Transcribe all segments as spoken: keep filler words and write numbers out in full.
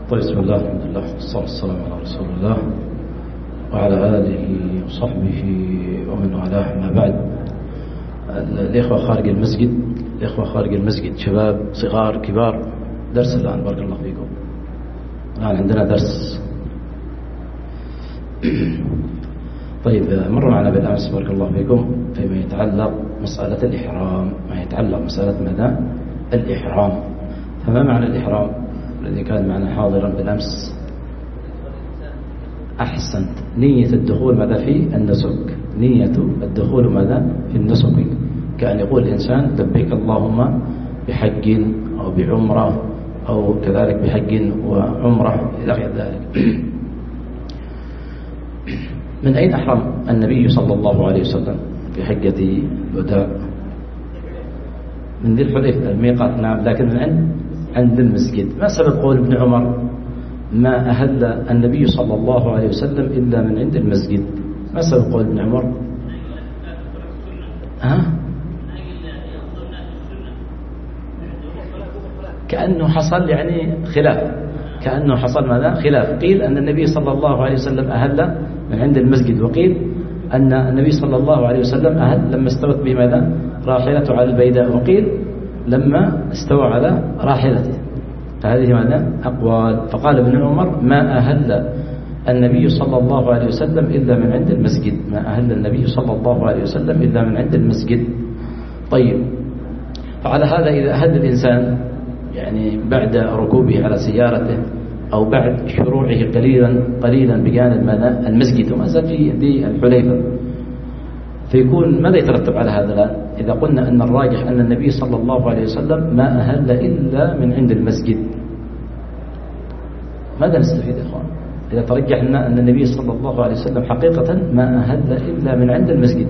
طيب، بسم الله، الحمد لله، والصلاة والسلام على رسول الله وعلى آله وصحبه ومن والاه. ما بعد، الإخوة خارج المسجد الإخوة خارج المسجد شباب صغار كبار، درس الآن بارك الله فيكم. الآن عندنا درس. طيب، مر معنا بالأمس بارك الله فيكم فيما يتعلق مسألة الإحرام، ما يتعلق مسألة ماذا؟ الإحرام. فما معنى الإحرام الذي كان معنا حاضرا بالأمس؟ أحسنت، نية الدخول ماذا في النسك، نية الدخول ماذا في النسك، كأن يقول الإنسان لبيك اللهم بحج أو بعمرة أو كذلك بحج وعمرة إلى غير ذلك. من أين أحرم النبي صلى الله عليه وسلم في حجة الوداع؟ من ذي الحليفة الميقات، نعم، لكن من عند عند المسجد. ما سبب قول ابن عمر ما أهل النبي صلى الله عليه وسلم إلا من عند المسجد؟ ما سبب قول ابن عمر؟ ها؟ كأنه حصل يعني خلاف، كأنه حصل ماذا؟ خلاف. قيل أن النبي صلى الله عليه وسلم أهل من عند المسجد، وقيل أن النبي صلى الله عليه وسلم أهل لما استوت بماذا؟ راحلته على البيداء، وقيل لما استوى على راحلته. فهذه ماذا؟ أقوال. فقال ابن عمر ما أهل النبي صلى الله عليه وسلم إلا من عند المسجد، ما أهل النبي صلى الله عليه وسلم إلا من عند المسجد. طيب، فعلى هذا إذا أهل الإنسان يعني بعد ركوبه على سيارته أو بعد شروعه قليلا قليلا بجانب ماذا؟ المسجد، وما زال في ذي الحليفة، فيكون ماذا يترتب على هذا الآن؟ إذا قلنا أن الراجح أن النبي صلى الله عليه وسلم ما أهل إلا من عند المسجد، ماذا نستفيد يا إخوان؟ إذا ترجحنا أن النبي صلى الله عليه وسلم حقيقة ما أهل إلا من عند المسجد،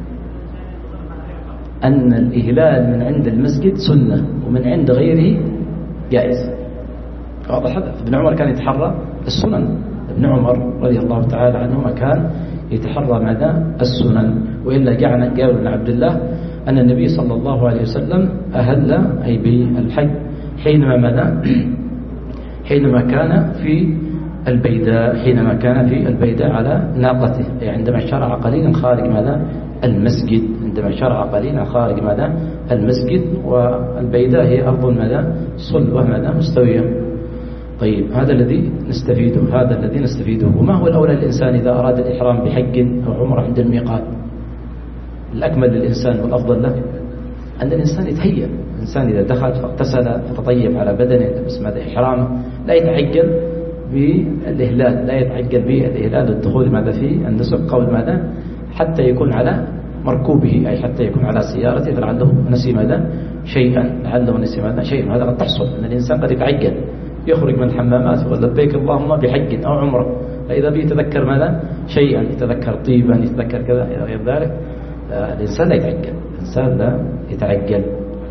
أن الإهلال من عند المسجد سنة ومن عند غيره جائز. واضح هذا؟ ابن عمر كان يتحرى السنن، ابن عمر رضي الله تعالى عنهما كان يتحرى ماذا؟ السنن. وإلا جعل قال ابن عبد الله أن النبي صلى الله عليه وسلم أهل أي بالحج حينما ماذا؟ حينما كان في البيداء، حينما كان في البيداء على ناقته، أي عندما شرع قليلا خارج ماذا؟ المسجد، عندما شرع قليلا خارج ماذا؟ المسجد. والبيداء هي أرض ماذا؟ صلبة ماذا؟ مستوية. طيب، هذا الذي نستفيده، هذا الذي نستفيده. وما هو الأولى للإنسان إذا أراد الإحرام بحج أو عمرة عند الميقات؟ الأكمل للإنسان والأفضل له أن الإنسان يتهيأ. الإنسان إذا دخل فاغتسل فتطيب على بدنه باسم هذا إحرامه، لا يتعجل بالإهلال، لا يتعجل بالإهلال والدخول ماذا في النسك قبل ماذا؟ حتى يكون على مركوبه، أي حتى يكون على سيارته، فلعله نسي ماذا؟ شيئا، لعله نسي ماذا؟ شيئا. هذا قد تحصل أن الإنسان قد يتعجل، يخرج من الحمامات يقول لبيك اللهم بحج أو عمرة، فإذا به يتذكر ماذا؟ شيئا، يتذكر طيبا، يتذكر كذا إلى غير ذلك. الإنسان لا يتعجل، الإنسان لا يتعجل.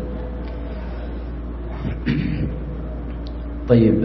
طيب،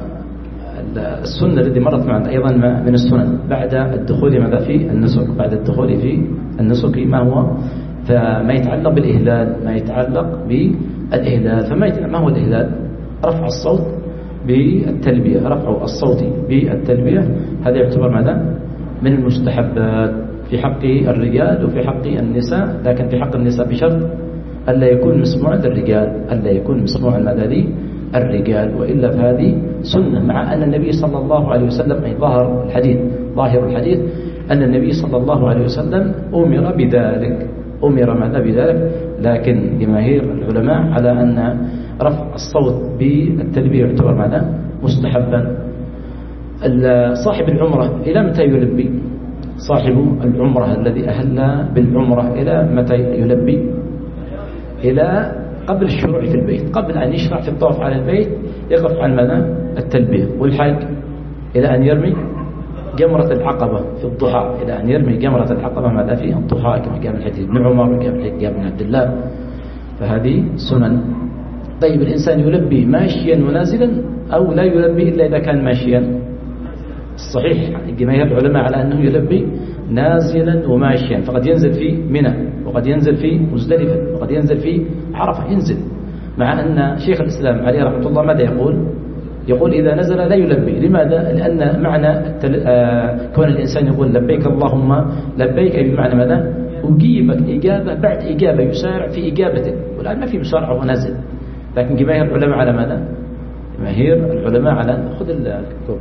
السنة التي مرت معنا أيضا من السنن بعد الدخول ماذا في النسك، بعد الدخول في النسك ما هو؟ فما يتعلق بالإهلال، ما يتعلق بالإهلال. فما ما هو الإهلال؟ رفع الصوت بالتلبية، رفع الصوت بالتلبية، هذا يعتبر ماذا؟ من المستحبات في حق الرجال وفي حق النساء، لكن في حق النساء بشرط ألا يكون مسموعا للرجال، ألا يكون مسموعا ماذا؟ الرجال، وإلا فهذه سنة. مع أن النبي صلى الله عليه وسلم، أي ظاهر الحديث ظاهر الحديث أن النبي صلى الله عليه وسلم أمر بذلك، أمر ماذا بذلك، لكن جماهير العلماء على أن رفع الصوت بالتلبية يعتبر ماذا؟ مستحبا. صاحب العمرة إلى متى يلبي؟ صاحب العمرة الذي أهل بالعمرة إلى متى يلبي؟ إلى قبل الشروع في البيت، قبل أن يشرع في الطواف على البيت يقف عن ماذا؟ التلبية. والحج إلى أن يرمي جمرة العقبة في الضحى، إلى أن يرمي جمرة العقبة ماذا؟ في الضحى، كما جاء من حديث ابن عمر وجاء من حديث ابن عبد الله. فهذه سنن. طيب، الإنسان يلبي ماشيا ونازلا أو لا يلبي إلا إذا كان ماشيا؟ الصحيح جماهير العلماء على أنه يلبي نازلا وماشيا، فقد ينزل في منى، وقد ينزل في مزدلفة، وقد ينزل في عرفة، ينزل. مع أن شيخ الإسلام عليه رحمة الله ماذا يقول؟ يقول إذا نزل لا يلبي. لماذا؟ لأن معنى كون الإنسان يقول لبيك اللهم لبيك أي بمعنى ماذا؟ أجيبك إجابة بعد إجابة، يسارع في إجابتك. والآن ما في مسارعة وهو نازل. لكن جماهير العلماء على ماذا؟ جماهير العلماء على خذ الكتب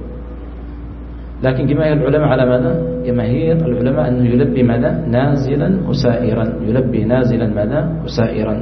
لكن جماهير العلماء على ماذا؟ جماهير العلماء أنه يلبي ماذا؟ نازلا وسائرا، يلبي نازلا ماذا؟ وسائرا.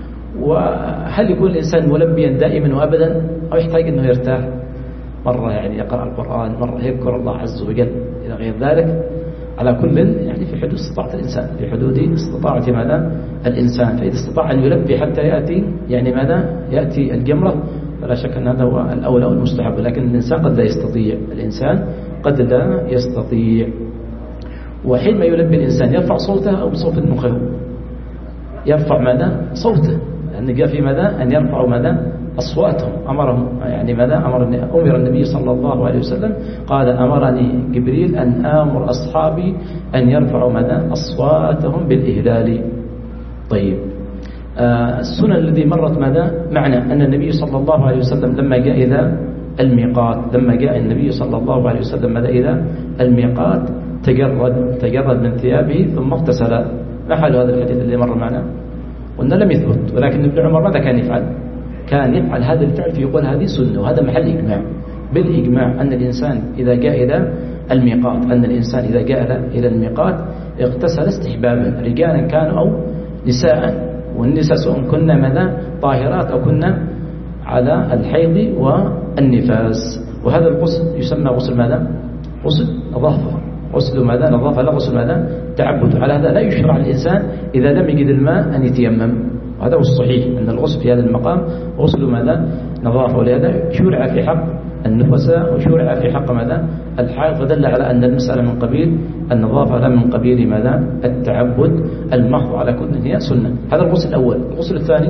وهل يكون الإنسان ملبيا دائما وأبدا أو يحتاج أنه يرتاح مرة يعني يقرأ القرآن، مرة يذكر الله عز وجل إلى غير ذلك؟ على كل يعني في حدود استطاعة الإنسان، في حدود استطاعة ماذا؟ الإنسان. فإذا استطاع أن يلبي حتى يأتي يعني ماذا؟ يأتي الجمرة، فلا شك أن هذا هو الأولى والمستحب. لكن الإنسان قد لا يستطيع، الإنسان قد لا يستطيع. وحينما يلبي الإنسان يرفع صوته أو بصوت مخفف؟ يرفع ماذا؟ صوته، لأن جاء في ماذا؟ أن يرفعوا ماذا؟ أصواتهم. أمرهم يعني ماذا؟ أمر أمر النبي صلى الله عليه وسلم قال أمرني جبريل أن آمر أصحابي أن يرفعوا ماذا؟ أصواتهم بالإهلال. طيب آه السنة الذي مرت ماذا؟ معنى أن النبي صلى الله عليه وسلم لما جاء إلى الميقات، لما جاء النبي صلى الله عليه وسلم ماذا؟ إلى الميقات تجرد تجرد من ثيابه ثم اغتسل. ما حال هذا الحديث الذي مر معنا؟ قلنا لم يثبت، ولكن ابن عمر ماذا كان يفعل؟ كان يفعل هذا الفعل فيقول هذه سنة، وهذا محل إجماع بالإجماع أن الإنسان إذا جاء إلى الميقات أن الإنسان إذا جاء إلى الميقات اغتسل استحبابا، رجالا كانوا أو نساء، والنساء سواء كنا ماذا؟ طاهرات أو كنا على الحيض والنفاس. وهذا الغسل يسمى غسل ماذا؟ غسل نظافة. غسل ماذا؟ نظافة، لا غسل ماذا؟ تعبد. على هذا لا يشرع الإنسان إذا لم يجد الماء أن يتيمم، وهذا هو الصحيح أن الغسل في هذا المقام غسل ماذا؟ نظافة. ولهذا شرع في حق النفساء وشرع في حق ماذا؟ الحائض، فدل على أن المسألة من قبيل النظافة لا من قبيل ماذا؟ التعبد المحض. على كل هي سنة. هذا الغسل الأول. الغسل الثاني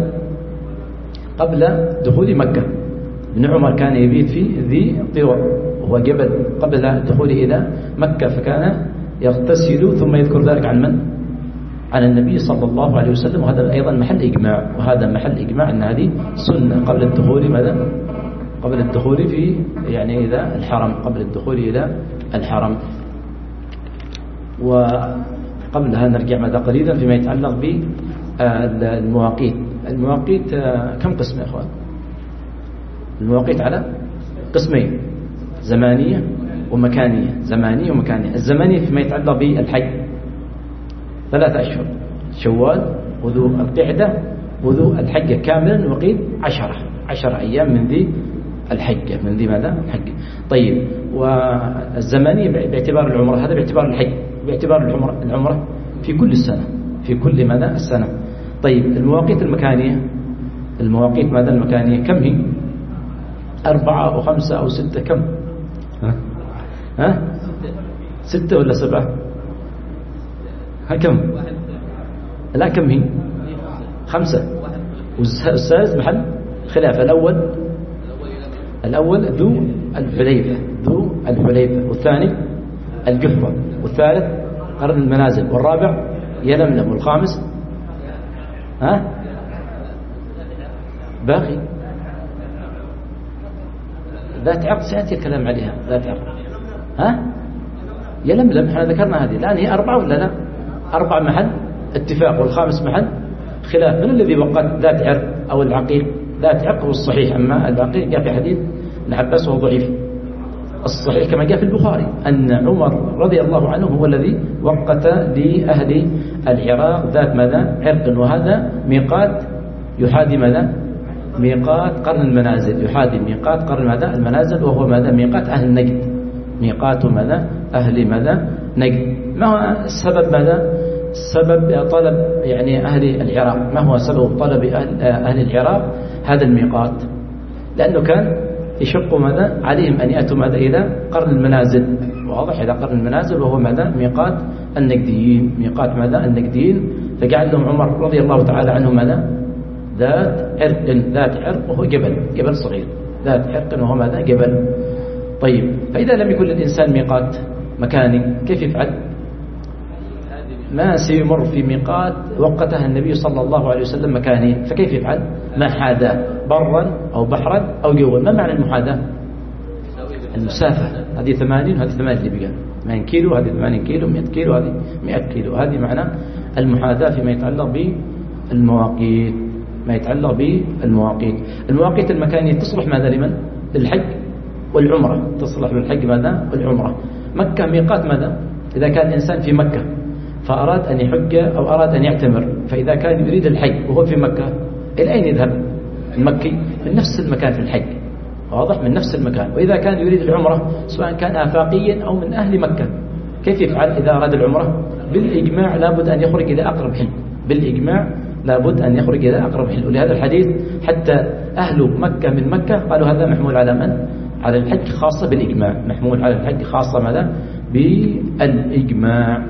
قبل دخول مكة. ابن عمر كان يبيت في ذي طوى وهو جبل قبل دخوله إلى مكة، فكان يغتسل ثم يذكر ذلك عن من؟ عن النبي صلى الله عليه وسلم. وهذا أيضا محل إجماع، وهذا محل إجماع أن هذه سنة قبل الدخول ماذا؟ قبل الدخول في يعني إذا الحرم، قبل الدخول إلى الحرم. وقبلها نرجع ماذا قليلا فيما يتعلق بالمواقيت. المواقيت كم قسم يا أخوان؟ المواقيت على قسمين، زمانية ومكانية. زمانية ومكانية. الزمانية فيما يتعلق بالحج ثلاثة أشهر، شوال وذو القعدة وذو الحجة كاملا، وقيل عشرة عشرة أيام من ذي الحجة، من ذي ماذا؟ الحجة. طيب والزمانية باعتبار العمرة، هذا باعتبار الحج، باعتبار العمرة العمرة في كل السنة، في كل ماذا؟ السنة. طيب المواقيت المكانية، المواقيت ماذا المكانية كم هي؟ أربعة أو خمسة أو ستة؟ كم؟ ها؟ ها؟ ستة ولا سبعة؟ ها كم؟ لا كم هي؟ خمسة. والسادس محل خلاف. الأول الأول ذو الحليفة، ذو الحليفة، والثاني الجحفة، والثالث قرن المنازل، والرابع يلملم، والخامس ها باقي ذات عقد سيأتي الكلام عليها. ذات عقد ها يلملم، احنا ذكرنا هذه. الآن هي أربعة ولا لا؟ أربعة محل اتفاق، والخامس محل خلاف. من الذي وقت ذات عرق أو العقيق؟ ذات عرق هو الصحيح، أما العقيق جاء في حديث ابن عباس وهو ضعيف. الصحيح كما جاء في البخاري أن عمر رضي الله عنه هو الذي وقت لأهل العراق ذات ماذا؟ عرق، وهذا ميقات يحادي ماذا؟ ميقات قرن المنازل، يحادي ميقات قرن ماذا؟ المنازل، وهو ماذا؟ ميقات أهل نجد، ميقات ماذا؟ أهل ماذا؟ نجد. ما هو السبب ماذا؟ سبب طلب يعني أهل العراق، ما هو سبب طلب أهل, أهل العراق هذا الميقات؟ لأنه كان يشق ماذا؟ عليهم أن يأتوا ماذا؟ إلى قرن المنازل، واضح، إلى قرن المنازل، وهو ماذا؟ ميقات النجديين، ميقات ماذا؟ النجديين. فجعل لهم عمر رضي الله تعالى عنه ماذا؟ ذات عرق، ذات عرق وهو جبل، جبل صغير، ذات عرق وهو ماذا؟ جبل. طيب فإذا لم يكن للإنسان ميقات مكاني كيف يفعل؟ ما سيمر في ميقات وقتها النبي صلى الله عليه وسلم مكاني، فكيف يفعل؟ ما حاذاه برا أو بحرا أو جوا. ما معنى المحاذاة؟ المسافة، هذه ثمانين وهذه ثمانين اللي بقى ثمانين كيلو، هذه ثمانين كيلو، مئة كيلو، هذه مئة كيلو. هذه معنى المحاذاة فيما يتعلق بالمواقيت، ما يتعلق بالمواقيت. المواقيت المكانية تصلح ماذا لمن؟ للحج والعمرة، تصلح للحج ماذا؟ والعمرة. مكة ميقات ماذا؟ إذا كان الإنسان في مكة فأراد أن يحج أو أراد أن يعتمر، فإذا كان يريد الحج وهو في مكة إلى أين يذهب؟ المكي من نفس المكان في الحج، واضح؟ من نفس المكان. وإذا كان يريد العمرة سواء كان آفاقيا أو من أهل مكة، كيف يفعل إذا أراد العمرة؟ بالإجماع لابد أن يخرج إلى أقرب حل، بالإجماع لابد أن يخرج إلى أقرب حل. ولهذا الحديث حتى أهل مكة من مكة قالوا هذا محمول على من؟ على الحج خاصة بالإجماع، محمول على الحج خاصة ماذا؟ بالإجماع.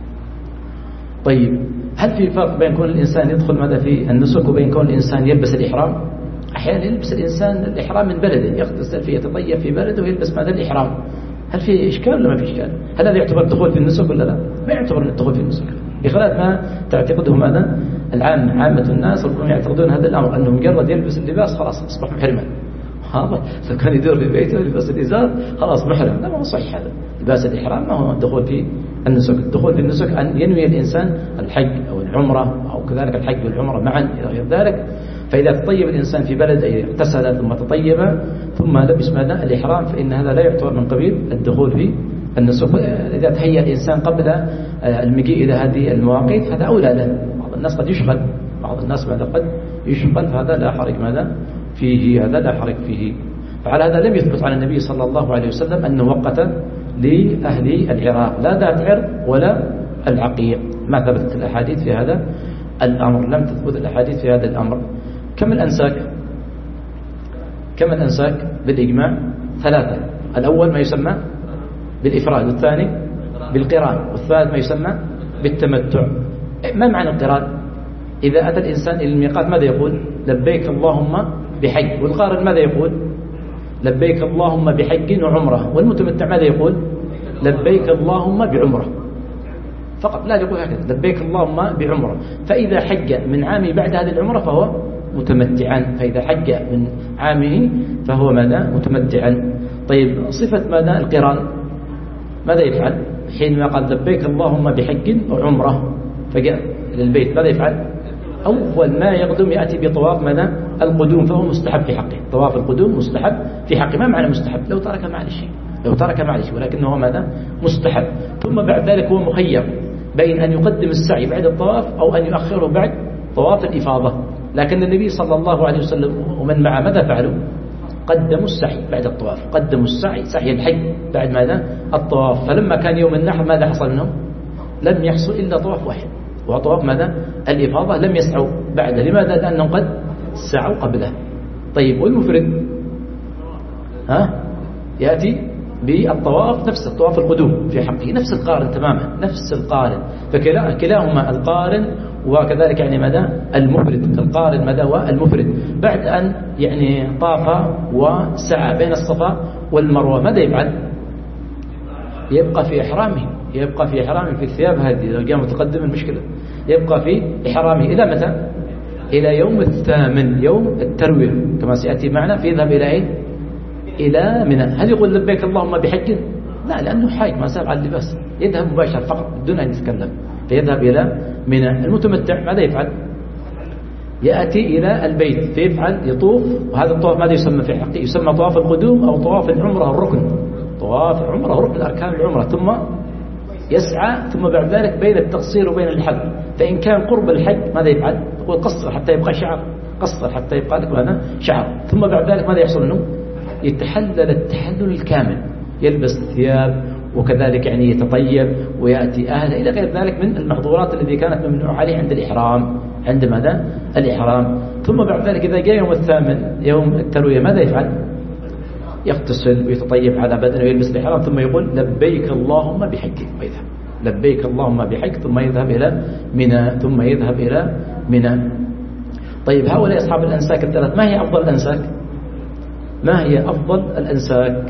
طيب هل في فرق بين كون الإنسان يدخل ماذا في النسك وبين كون الإنسان يلبس الإحرام؟ أحيانا يلبس الإنسان الإحرام من بلده، يغتسل فيه يتطيب في بلده ويلبس ماذا؟ الإحرام. هل في إشكال ولا ما في إشكال؟ هل هذا يعتبر دخول في النسك ولا لا؟ ما يعتبر الدخول في النسك بخلاف ما تعتقده ماذا؟ العام عامة الناس ربما يعتقدون هذا الأمر أنه مجرد يلبس اللباس خلاص أصبح محرما. هذا لو كان يدور في بيته يلبس الإزار خلاص محرم، لا ما هو صحيح هذا. لباس الإحرام ما هو الدخول في النسك. الدخول في النسك أن ينوي الإنسان الحج أو العمرة أو كذلك الحج والعمرة معا إلى غير ذلك. فإذا تطيب الإنسان في بلد أي اغتسل ثم تطيب ثم لبس ماذا؟ الإحرام، فإن هذا لا يعتبر من قبيل الدخول في النسك. إذا تهيأ الإنسان قبل المجيء إلى هذه المواقيت هذا أولى له. بعض الناس قد يشغل، بعض الناس ماذا قد يشغل، فهذا لا حرج ماذا فيه، هذا لا حرج فيه. فعلى هذا لم يثبت عن النبي صلى الله عليه وسلم أنه وقت لأهل العراق لا ذات عرق ولا العقيق، ما ثبتت الأحاديث في هذا الأمر، لم تثبت الأحاديث في هذا الأمر. كم الأنساك؟ كم الأنساك بالإجماع؟ ثلاثة. الأول ما يسمى بالإفراد، والثاني بالقران، والثالث ما يسمى بالتمتع. ما معنى القران؟ إذا أتى الإنسان إلى الميقات ماذا يقول؟ لبيك اللهم بحج. والقارن ماذا يقول؟ لبيك اللهم بحج وعمرة. والمتمتع ماذا يقول؟ لبيك اللهم بعمرة فقط، لا يقول هكذا لبيك اللهم بعمرة. فإذا حج من عامه بعد هذه العمرة فهو متمتعا، فإذا حج من عامه فهو ماذا؟ متمتعا. طيب صفة ماذا؟ القران ماذا يفعل حينما قال لبيك اللهم بحج وعمرة فجاء للبيت؟ ماذا يفعل؟ أول ما يقدم يأتي بطواف ماذا؟ القدوم، فهو مستحب في حقه. طواف القدوم مستحب في حقه. ما معنى مستحب؟ لو ترك معلش، لو ترك معلش، ولكنه ماذا؟ مستحب. ثم بعد ذلك هو مخير بين أن يقدم السعي بعد الطواف أو أن يؤخره بعد طواف الإفاضة. لكن النبي صلى الله عليه وسلم ومن معه ماذا فعلوا؟ قدموا السعي بعد الطواف، قدموا السعي سعي الحج بعد ماذا؟ الطواف. فلما كان يوم النحر ماذا حصل منهم؟ لم يحصل إلا طواف واحد، وهو طواف ماذا؟ الإفاضة. لم يسعوا بعد. لماذا؟ لأنهم قد سعوا قبله. طيب والمفرد ها يأتي بالطواف نفس الطواف القدوم في حقه، نفس القارن تماما، نفس القارن. فكلاهما القارن وكذلك يعني ماذا؟ المفرد. القارن ماذا؟ والمفرد بعد أن يعني طاف وسعى بين الصفا والمروة ماذا يفعل؟ يبقى في إحرامه، يبقى في إحرامه في الثياب هذه إذا جاء متقدم المشكلة، يبقى في إحرامه إلى متى؟ إلى يوم الثامن، يوم التروية كما سيأتي معنا. فيذهب إلى إيه؟ إلى منى. هل يقول لبيك اللهم بحج؟ لا، لأنه حاج ما ساب على اللباس، يذهب مباشر فقط بدون أن يتكلم، فيذهب إلى منى. المتمتع ماذا يفعل؟ يأتي إلى البيت فيفعل يطوف، وهذا الطواف ماذا يسمى في حقه؟ يسمى طواف القدوم أو طواف العمرة الركن. طواف العمرة ركن أركان العمرة. ثم يسعى، ثم بعد ذلك بين التقصير وبين الحلق. فإن كان قرب الحج ماذا يفعل؟ يقول قصر حتى يبقى شعر، قصر حتى يبقى لك هذا شعر. ثم بعد ذلك ماذا يحصل منه؟ يتحلل التحلل الكامل، يلبس ثياب وكذلك يعني يتطيب ويأتي أهله إلى غير ذلك من المحظورات التي كانت ممنوعة عليه عند الإحرام، عند ماذا؟ الإحرام. ثم بعد ذلك إذا جاء يوم الثامن يوم التروية ماذا يفعل؟ يغتسل ويتطيب على بدنه ويلبس الإحرام، ثم يقول لبيك اللهم بحج ويذهب، لبيك اللهم بحج، ثم يذهب إلى منى، ثم يذهب إلى منى. طيب هؤلاء أصحاب الأنساك الثلاث، ما هي أفضل الأنساك؟ ما هي أفضل الأنساك؟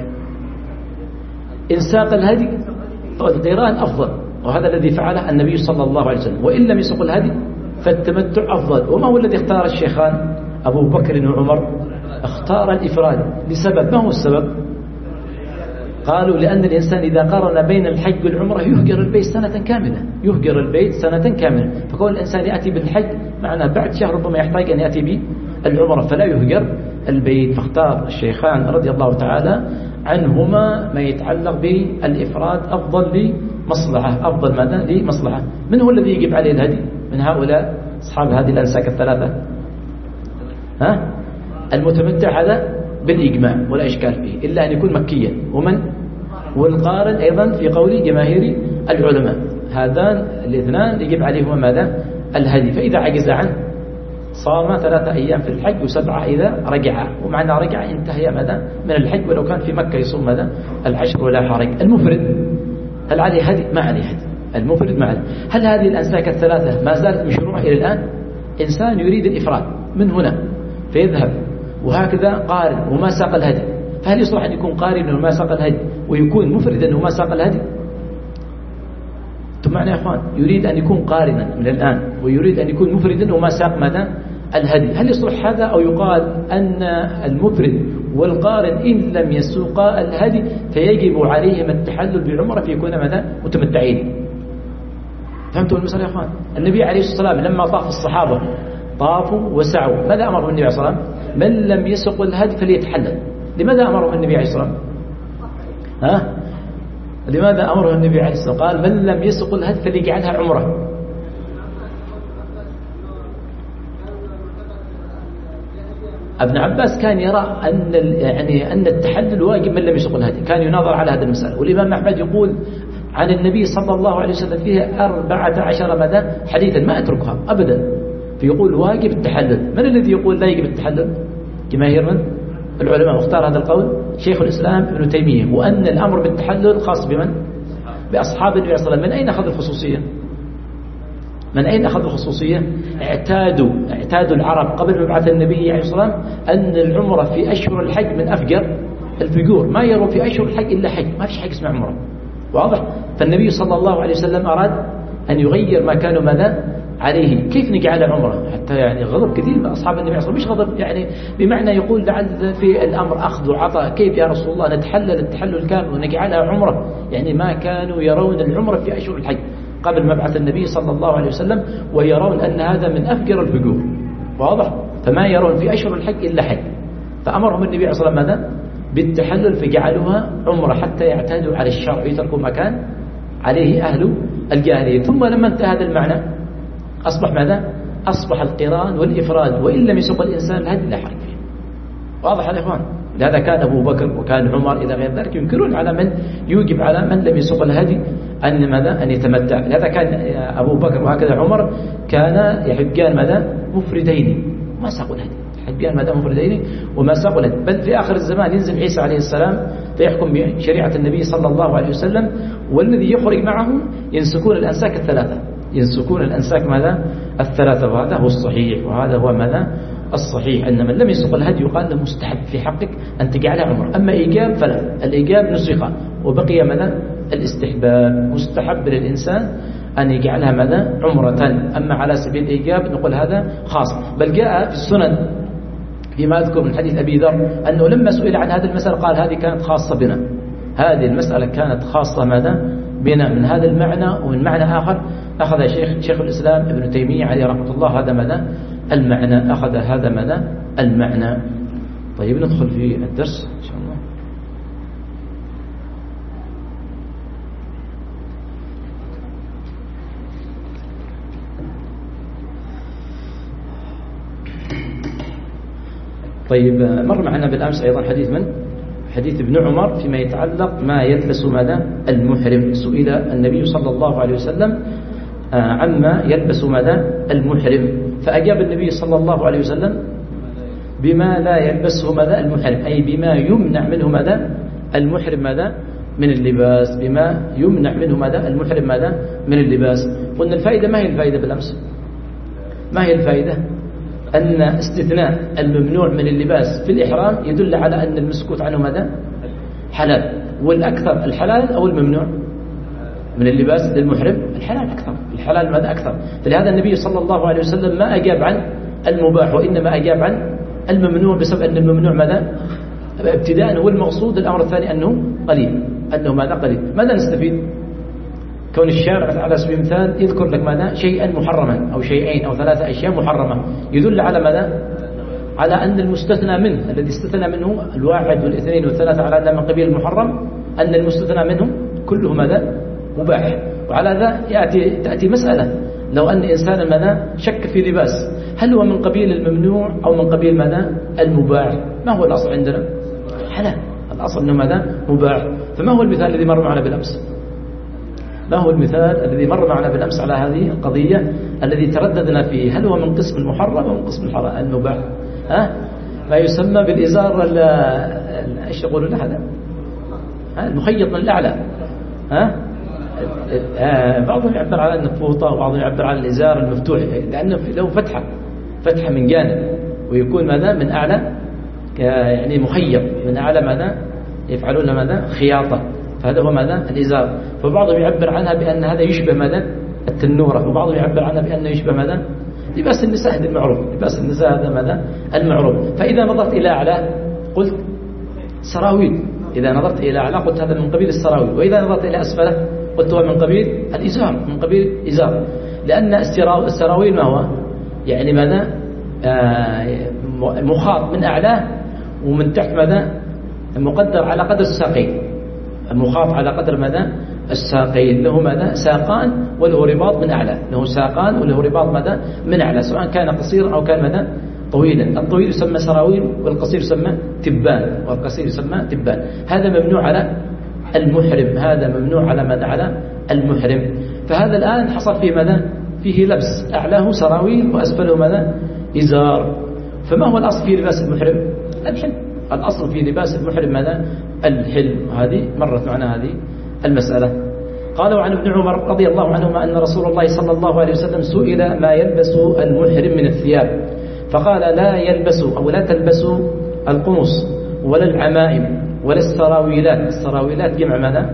إنساق الهدي القران أفضل، وهذا الذي فعله النبي صلى الله عليه وسلم. وإن لم يسق الهدي فالتمتع أفضل. وما هو الذي اختار الشيخان أبو بكر وعمر؟ اختار الإفراد لسبب. ما هو السبب؟ قالوا لأن الإنسان إذا قارن بين الحج والعمرة يهجر البيت سنة كاملة، يهجر البيت سنة كاملة. فكون الإنسان يأتي بالحج معناه بعد شهر ربما يحتاج أن يأتي بالعمرة فلا يهجر البيت. فاختار الشيخان رضي الله تعالى عنهما ما يتعلق بالإفراد أفضل لمصلحة، أفضل ماذا لمصلحة. من هو الذي يجب عليه الهدي من هؤلاء أصحاب هذه الأنساك الثلاثة؟ ها؟ المتمتع هذا بالإجماع ولا إشكال فيه إلا أن يكون مكيا. ومن والقارن أيضا في قول جماهير العلماء، هذان الاثنان يجب عليهما ماذا الهدي. فإذا عجز عنه صام ثلاثة أيام في الحج وسبعة إذا رجع، ومعنى رجع انتهى ماذا من الحج، ولو كان في مكة يصوم ماذا العشر ولا حرج. المفرد هل عليه هدي؟ ما عليه هدي. المفرد ما عليه. هل هذه الأنساك الثلاثة ما زالت مشروعة إلى الآن؟ إنسان يريد الإفراد من هنا فيذهب وهكذا قارن وما ساق الهدي، فهل يصلح أن يكون قارن وما ساق الهدي ويكون مفردا وما ساق الهدي؟ ثم معنى يا أخوان يريد أن يكون قارنا من الآن ويريد أن يكون مفردا وما ساق ماذا الهدي، هل يصلح هذا أو يقال أن المفرد والقارن إن لم يسوقا الهدي فيجب عليهم التحلل بعمرة فيكون ماذا متمتعين؟ فهمتوا المسألة يا أخوان؟ النبي عليه الصلاة والسلام لما طاف الصحابة طافوا وسعوا ماذا أمرهم النبي عليه الصلاة والسلام؟ من لم يسق الهدي فليتحلل. لماذا أمرهم النبي عليه الصلاة والسلام؟ ها؟ لماذا أمره النبي عليه الصلاة والسلام؟ قال من لم يسق الهدي فليجعلها عمرة. ابن عباس كان يرى أن يعني أن التحلل واجب من لم يسق الهدي، كان يناظر على هذه المسألة. والإمام أحمد يقول عن النبي صلى الله عليه وسلم فيها أربعة عشر مدى حديثا ما أتركها أبدا، فيقول واجب التحلل. من الذي يقول لا يجب التحلل؟ جماهير من العلماء، واختار هذا القول شيخ الإسلام ابن تيمية، وأن الأمر بالتحلل خاص بمن؟ بأصحاب النبي صلى الله عليه وسلم. من أين أخذ الخصوصية؟ من أين أخذ الخصوصية؟ اعتادوا اعتادوا العرب قبل مبعث النبي عليه الصلاة والسلام أن العمرة في أشهر الحج من أفجر الفجور، ما يروا في أشهر الحج إلا حج، ما فيش حاجة اسمها عمرة. واضح؟ فالنبي صلى الله عليه وسلم أراد أن يغير ما كانوا ماذا عليه. كيف نجعل عمرة؟ حتى يعني غضب كثير من أصحاب النبي صلى الله عليه وسلم، مش غضب يعني بمعنى يقول لعل في الأمر أخذ وعطاء، كيف يا رسول الله نتحلل التحلل كامل ونجعلها عمرة؟ يعني ما كانوا يرون العمرة في أشهر الحج قبل مبعث النبي صلى الله عليه وسلم، ويرون أن هذا من أفجر الفجور. واضح؟ فما يرون في أشهر الحج إلا حج، فأمرهم النبي عليه الصلاة والسلام ماذا؟ بالتحلل فجعلوها عمرة حتى يعتادوا على الشرع ويتركوا ما كان عليه أهل الجاهلية. ثم لما انتهى هذا المعنى أصبح ماذا؟ أصبح القران والإفراد وإن لم يسق الإنسان الهدي لا حرج فيه. واضح يا إخوان؟ لهذا كان أبو بكر وكان عمر إلى غير ذلك ينكرون على من يوجب على من لم يسق الهدي أن ماذا؟ أن يتمتع. لهذا كان أبو بكر وهكذا عمر كان يحجان ماذا؟ مفردين ما ساقوا الهدي، يحجان ماذا؟ مفردين وما ساقوا الهدي. بل في آخر الزمان ينزل عيسى عليه السلام فيحكم بشريعة النبي صلى الله عليه وسلم، والذي يخرج معه ينسكون الأنساك الثلاثة، ينسكون الأنساك ماذا؟ الثلاثة. وهذا هو الصحيح، وهذا هو ماذا؟ الصحيح أن من لم يسق الهدي يقال له مستحب في حقك أن تجعلها عمر. أما إيجاب فلا، الإيجاب نسخ وبقي ماذا؟ الاستحباب. مستحب للإنسان أن يجعلها ماذا؟ عمرة. أما على سبيل الإيجاب نقول هذا خاص. بل جاء في السنن فيما أذكر من حديث أبي ذر أنه لما سئل عن هذه المسألة قال هذه كانت خاصة بنا، هذه المسألة كانت خاصة ماذا؟ بنا. من هذا المعنى. ومن معنى آخر أخذ شيخ شيخ الإسلام ابن تيمية عليه رحمة الله هذا ماذا؟ المعنى، أخذ هذا ماذا؟ المعنى. طيب ندخل في الدرس إن شاء الله. طيب مر معنا بالأمس أيضا حديث من؟ حديث ابن عمر فيما يتعلق ما يلبس ماذا؟ المحرم. سئل النبي صلى الله عليه وسلم عما يلبس ماذا؟ المحرم، فأجاب النبي صلى الله عليه وسلم بما لا يلبسه ماذا؟ المحرم، أي بما يمنع منه ماذا؟ المحرم ماذا؟ من اللباس، بما يمنع منه ماذا؟ المحرم ماذا؟ من اللباس. قلنا الفائدة، ما هي الفائدة بالأمس؟ ما هي الفائدة؟ أن استثناء الممنوع من اللباس في الإحرام يدل على أن المسكوت عنه ماذا؟ حلال. والأكثر الحلال أو الممنوع من اللباس للمحرم؟ الحلال أكثر. الحلال ماذا؟ أكثر. فلهذا النبي صلى الله عليه وسلم ما أجاب عن المباح وإنما أجاب عن الممنوع، بسبب أن الممنوع ماذا؟ ابتداء هو المقصود. الأمر الثاني أنه قليل، أنه ماذا قليل. ماذا نستفيد؟ كون الشارع على سبيل المثال يذكر لك ماذا شيئا محرما أو شيئين أو ثلاثة أشياء محرمة، يدل على ماذا؟ على أن المستثنى منه الذي استثنى منه الواحد والاثنين والثلاثة على أن من قبيل المحرم، أن المستثنى منهم كله ماذا؟ مباح. وعلى ذا يأتي تأتي مسألة، لو أن إنسانا ماذا شك في لباس، هل هو من قبيل الممنوع أو من قبيل ماذا؟ المباح؟ ما هو الأصل عندنا؟ حلال. الأصل أنه ماذا؟ مباح. فما هو المثال الذي مر معنا بالأمس؟ ما هو المثال الذي مر معنا بالأمس على هذه القضية الذي ترددنا فيه؟ هل هو من قسم المحرم أو من قسم الحرام المباح؟ ها؟ ما يسمى بالإزار ايش يقولون له هذا؟ ها؟ المخيط من الأعلى. ها؟ بعضهم يعبر على النفوطة وبعضهم يعبر على الإزار المفتوح، لأنه له فتحة فتحة من جانب، ويكون ماذا؟ من أعلى يعني مخيط من أعلى ماذا؟ يفعلون ماذا؟ خياطة. فهذا هو ماذا؟ الإزار. فبعضهم يعبر عنها بأن هذا يشبه ماذا؟ التنورة، وبعضهم يعبر عنها بأنه يشبه ماذا؟ لباس النساء. هذا المعروف، لباس النساء هذا ماذا؟ المعروف. فإذا نظرت إلى أعلى قلت سراويل، إذا نظرت إلى أعلى قلت هذا من قبيل السراويل، وإذا نظرت إلى أسفله قلت هو من قبيل الإزار، من قبيل إزار. لأن السراويل ما هو؟ يعني ماذا؟ آه مخاط من أعلاه ومن تحت ماذا؟ مقدر على قدر الساقين، المخاط على قدر ماذا؟ الساقين. له ماذا؟ ساقان وله رباط من أعلى، له ساقان وله رباط ماذا؟ من أعلى، سواء كان قصيرا أو كان ماذا؟ طويلا. الطويل يسمى سراويل والقصير يسمى تبان، والقصير يسمى تبان. هذا ممنوع على المحرم، هذا ممنوع على ماذا؟ على المحرم. فهذا الآن حصل فيه ماذا؟ فيه لبس، أعلاه سراويل وأسفله ماذا؟ إزار. فما هو الأصل في لباس المحرم؟ الحل. الأصل في لباس المحرم ماذا؟ الحل. هذه مرت معنا هذه المسألة. قالوا عن ابن عمر رضي الله عنهما أن رسول الله صلى الله عليه وسلم سئل ما يلبس المحرم من الثياب، فقال لا يلبسوا أو لا تلبسوا القمص ولا العمائم ولا السراويلات. السراويلات جمع ماذا؟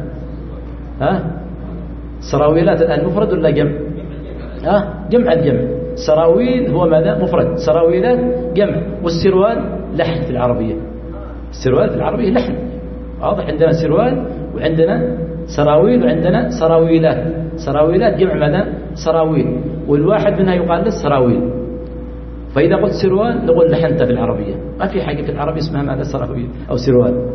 ها؟ سراويلات الآن مفرد ولا جمع؟ ها؟ جمع الجمع. سراويل هو ماذا؟ مفرد. سراويلات جمع. والسروال لحن في العربية، السروال في العربية لحن. واضح؟ عندنا سروال وعندنا سراويل وعندنا سراويلات. سراويلات جمع ماذا؟ سراويل، والواحد منها يقال له سراويل. فإذا قلت سروال نقول لحنت في العربية، ما في حاجة في العربية اسمها ماذا؟ سراويل أو سروال.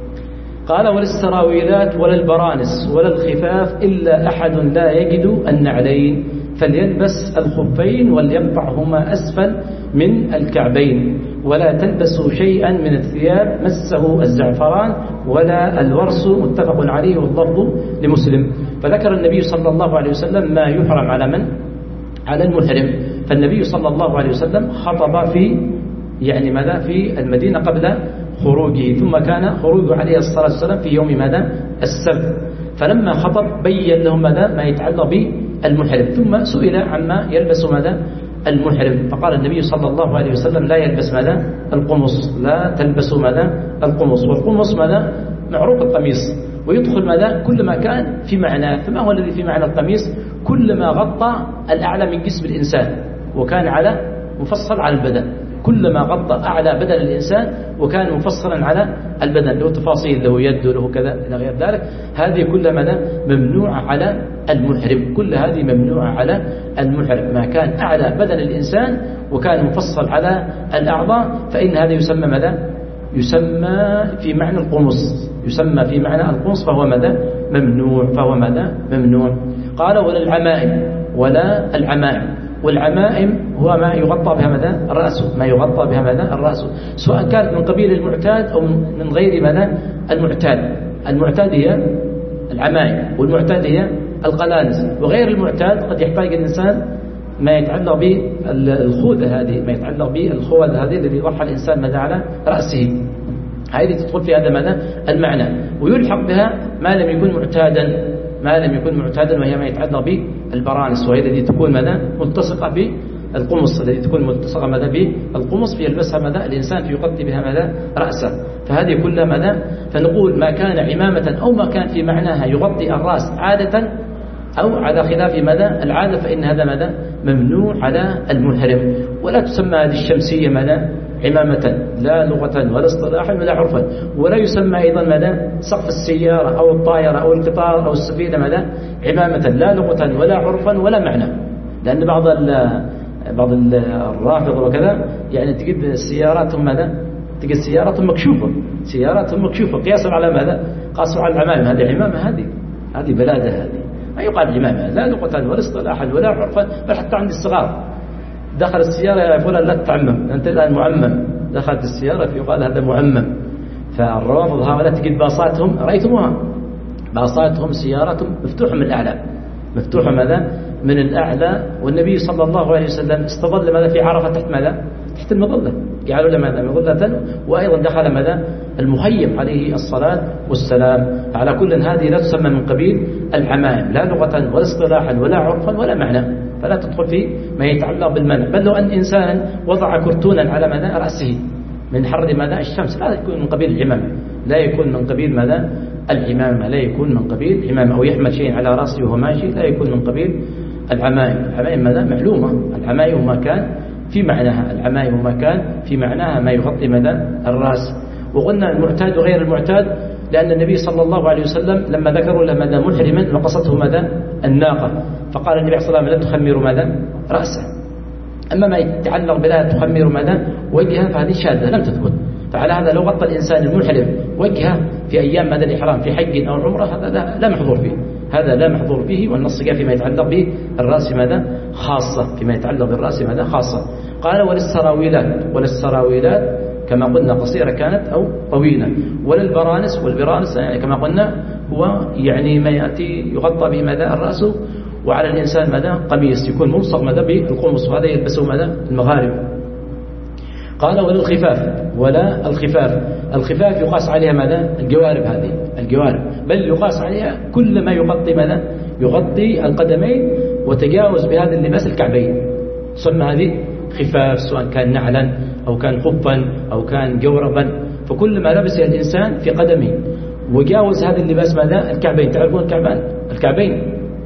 قال ولا السراويلات ولا البرانس ولا الخفاف إلا أحد لا يجد النعلين فليلبس الخفين وليقطعهما أسفل من الكعبين، ولا تلبسوا شيئا من الثياب مسه الزعفران ولا الورس. متفق عليه واللفظ لمسلم. فذكر النبي صلى الله عليه وسلم ما يحرم على من؟ على المحرم. فالنبي صلى الله عليه وسلم خطب في يعني ماذا؟ في المدينة قبل خروجه، ثم كان خروجه عليه الصلاة والسلام في يوم ماذا؟ السبت. فلما خطب بين لهم ماذا؟ ما يتعلق بالمحرم، ثم سئل عما يلبس ماذا؟ المحرم، فقال النبي صلى الله عليه وسلم لا يلبس ماذا؟ القمص. لا تلبسوا ماذا؟ القمص. والقمص ماذا؟ معروف القميص، ويدخل ماذا؟ كل ما كان في معناه. فما هو الذي في معنى القميص؟ كل ما غطى الأعلى من جسم الإنسان وكان على مفصل على البدن، كل ما غطى أعلى بدن الإنسان وكان مفصلا على البدن، له تفاصيل، له يد، له كذا إلى غير ذلك. هذه كلها ماذا؟ ممنوعة على المحرم. كل هذه ممنوعة على المحرم. ما كان أعلى بدن الإنسان وكان مفصل على الأعضاء فإن هذا يسمى ماذا؟ يسمى في معنى القمص، يسمى في معنى القمص، فهو ماذا؟ ممنوع. فهو ماذا؟ ممنوع. قال ولا العمائم ولا العمائم. والعمائم هو ما يغطى بها ماذا؟ الرأس، ما يغطى بها ماذا؟ الرأس، سواء كانت من قبيل المعتاد أو من غير ماذا؟ المعتاد. المعتاد هي العمائم، والمعتاد هي القلانس. وغير المعتاد قد يحتاج الإنسان ما يتعلق بالخوذة هذه، ما يتعلق بالخوذة هذه الذي يضعها الإنسان ماذا؟ على رأسه. هذه تدخل في هذا ماذا؟ المعنى. ويلحق بها ما لم يكن معتادا، ما لم يكن معتادا، وهي ما يتعلق بالبرانس، وهي التي تكون ماذا؟ ملتصقة بالقمص، التي تكون ملتصقة ماذا؟ بالقمص، فيلبسها ماذا؟ الإنسان فيغطي بها ماذا؟ رأسه. فهذه كلها ماذا؟ فنقول ما كان عمامة أو ما كان في معناها يغطي الرأس عادة أو على خلاف ماذا؟ العادة، فإن هذا ماذا؟ ممنوع على المحرم. ولا تسمى هذه الشمسية ماذا؟ عمامة لا لغة ولا اصطلاحا ولا عرفا، ولا يسمى أيضا ماذا سقف السيارة أو الطائرة أو القطار أو السفينة ماذا عمامة لا لغة ولا عرفا ولا معنى. لأن بعض بعض الرافض وكذا يعني تجد سياراتهم ماذا تجد سياراتهم مكشوفة، سياراتهم مكشوفة قياسا على ماذا؟ قاسوا على العمامة. هذه عمامة، هذه هذه بلادة، هذه ما يقال عمامة لا لغة ولا اصطلاحا ولا عرفا. بل حتى عند الصغار دخل السيارة يا فلان لا تعمم، أنت الآن معمم، دخلت السيارة فيقال هذا معمم. فالروافض هؤلاء تجد باصاتهم رأيتموها، باصاتهم سياراتهم مفتوحة من الأعلى، مفتوحة ماذا من الأعلى. والنبي صلى الله عليه وسلم استظل ماذا في عرفة تحت ماذا تحت المظلة، جعلوا له ماذا مظلة، وأيضا دخل ماذا المخيم عليه الصلاة والسلام. على كل هذه لا تسمى من قبيل العمائم لا لغة ولا اصطلاحا ولا عرفا ولا معنى، فلا تدخل في ما يتعلق بالمنع. بل لو أن إنسانا وضع كرتونا على ماذا رأسه من حر ماذا الشمس لا يكون من قبيل العمامة، لا يكون من قبيل ماذا العمامة، لا يكون من قبيل العمامة. أو يحمل شيء على رأسه وهو ماشي لا يكون من قبيل العمائم. العمائم ماذا معلومة، العمائم ما كان في معناها، العمائم ما كان في معناها ما يغطي ماذا الرأس. وقلنا المعتاد وغير المعتاد، لأن النبي صلى الله عليه وسلم لما ذكروا له ماذا محرما وقصته ماذا الناقة، فقال النبي صلى الله عليه وسلم لا تخمر ماذا رأسه. أما ما يتعلق بلا تخمر ماذا وجهه فهذه شاذة لم تثبت. فعلى هذا لو غطى الإنسان المحرم وجهه في أيام ماذا الإحرام في حج أو عمرة هذا لا, لا محظور فيه، هذا لا محظور فيه. والنص جاء فيما يتعلق بالرأس ماذا خاصة، فيما يتعلق بالرأس ماذا خاصة. قال وللسراويلات، وللسراويلات كما قلنا قصيرة كانت أو طويلة، وللبرانس، والبرانس يعني كما قلنا هو يعني ما يأتي يغطى به ماذا الرأس، وعلى الإنسان ماذا قميص يكون ملصق ماذا بالقمص، وهذا يلبسه ماذا المغاربة. قال وللخفاف، ولا الخفاف، الخفاف يقاس عليها ماذا الجوارب، هذه الجوارب، بل يقاس عليها كل ما يغطي ماذا يغطي القدمين وتجاوز بهذا اللباس الكعبين، ثم هذه خفاف سواء كان نعلا أو كان خفا أو كان جوربا. فكل ما لبس الإنسان في قدمه وجاوز هذا اللباس ماذا الكعبين. تعرفون الكعبان الكعبين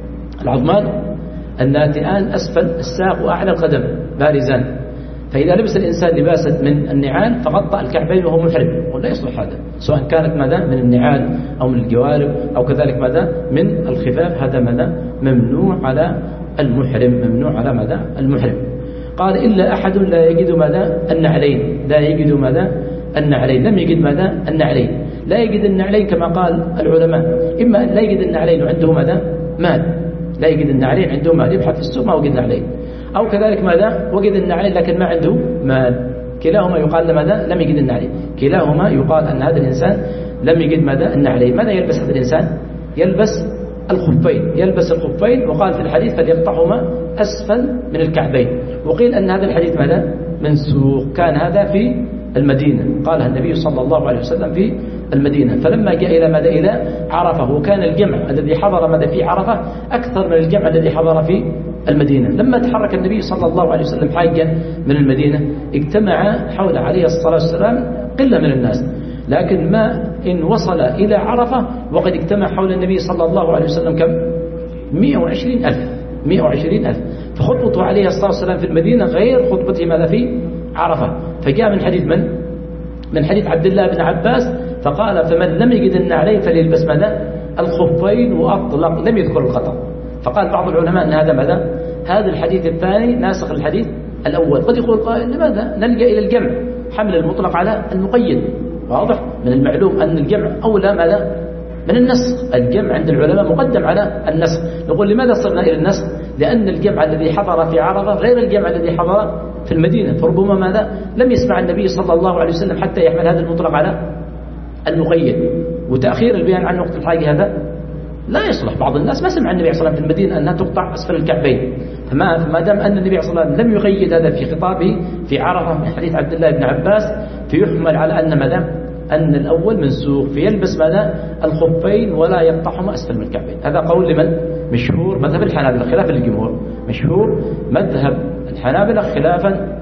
العظمان الناتئان أسفل الساق وأعلى القدم بارزان. فإذا لبس الإنسان لباسا من النعال فغطى الكعبين وهو محرم، ولا يصلح هذا سواء كانت ماذا من النعال أو من الجوارب أو كذلك ماذا من الخفاف، هذا ماذا ممنوع على المحرم، ممنوع على ماذا المحرم. قال إلا أحد لا يجد ماذا النعلين، لا يجد ماذا النعلين، لم يجد ماذا النعلين، لا يجد النعلين كما قال العلماء، إما لا يجد النعلين وعنده ماذا مال، لا يجد النعلين عنده مال يبحث في السوق ما وجد نعلين، أو كذلك ماذا وجد النعلين لكن ما عنده مال، كلاهما يقال ماذا لم يجد النعلين، كلاهما يقال أن هذا الإنسان لم يجد ماذا النعلين. ماذا يلبس هذا الإنسان؟ يلبس الخفين، يلبس الخفين. وقال في الحديث فليقطعهما أسفل من الكعبين. وقيل أن هذا الحديث ماذا منسوخ، كان هذا في المدينة، قالها النبي صلى الله عليه وسلم في المدينة. فلما جاء إلى ماذا إلى عرفة، وكان الجمع الذي حضر ماذا في عرفة أكثر من الجمع الذي حضر في المدينة. لما تحرك النبي صلى الله عليه وسلم حاجا من المدينة اجتمع حول عليه الصلاة والسلام قلة من الناس، لكن ما إن وصل إلى عرفة وقد اجتمع حول النبي صلى الله عليه وسلم كم مئة وعشرين ألف مئة وعشرين ألف. فخطبته عليه الصلاة والسلام في المدينة غير خطبته ماذا في عرفة. فجاء من حديث من من حديث عبد الله بن عباس فقال فمن لم يجد النعلين فليلبس ماذا الخفين، وأطلق لم يذكر القطع. فقال بعض العلماء أن هذا ماذا هذا الحديث الثاني ناسخ الحديث الأول. قد يقول قائل لماذا نلجأ إلى الجمع، حمل المطلق على المقيد. واضح من المعلوم أن الجمع أولى ماذا من النسخ، الجمع عند العلماء مقدم على النسخ. نقول لماذا صرنا إلى النسخ؟ لأن الجمع الذي حضر في عرفة غير الجمع الذي حضر في المدينة، فربما ماذا لم يسمع النبي صلى الله عليه وسلم حتى يحمل هذا المطلق على المقيد. وتأخير البيان عن وقت الحاجة هذا لا يصلح. بعض الناس ما سمع النبي صلى الله عليه وسلم في المدينة أنها تقطع أسفل الكعبين، فما فما دام أن النبي صلى الله عليه وسلم لم يقيد هذا في خطابه في عرفة من حديث عبد الله بن عباس، فيحمل على أن ماذا أن الأول منسوخ، فيلبس ماذا الخفين ولا يقطعهما أسفل من الكعبين. هذا قول لمن مشهور مذهب الحنابلة خلافا للجمهور، مشهور مذهب الحنابلة خلافا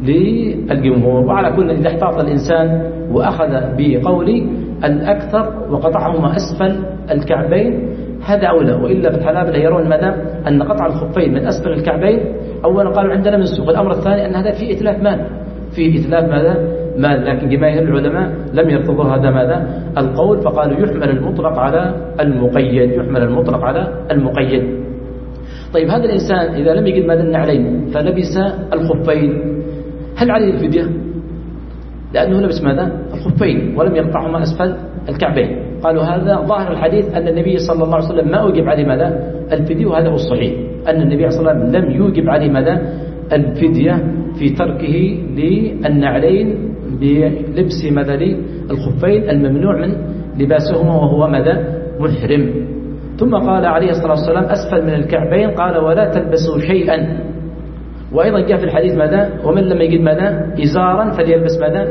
للجمهور. وعلى كل إذا احتاط الإنسان وأخذ بقول الأكثر وقطعهما أسفل الكعبين هذا أولى. وإلا في الحنابلة يرون ماذا أن قطع الخفين من أسفل الكعبين أولا قالوا عندنا منسوخ. الأمر الثاني أن هذا فيه إتلاف مال، فيه إتلاف ماذا مال، لكن جماهير العلماء لم يرتضوا هذا ماذا القول، فقالوا يحمل المطلق على المقيد، يحمل المطلق على المقيد. طيب هذا الإنسان إذا لم يجد ماذا النعلين فلبس الخفين، هل عليه الفدية؟ لأنه لبس ماذا الخفين ولم يقطعهما أسفل الكعبين. قالوا هذا ظاهر الحديث أن النبي صلى الله عليه وسلم ما أوجب عليه ماذا الفدية، وهذا هو الصحيح أن النبي صلى الله عليه وسلم لم يوجب عليه ماذا الفدية في تركه للنعلين بلبس ماذا الخفين الممنوع من لباسهما وهو ماذا محرم. ثم قال عليه الصلاة والسلام أسفل من الكعبين، قال ولا تلبسوا شيئا. وأيضا جاء في الحديث ماذا ومن لم يجد ماذا إزارا فليلبس ماذا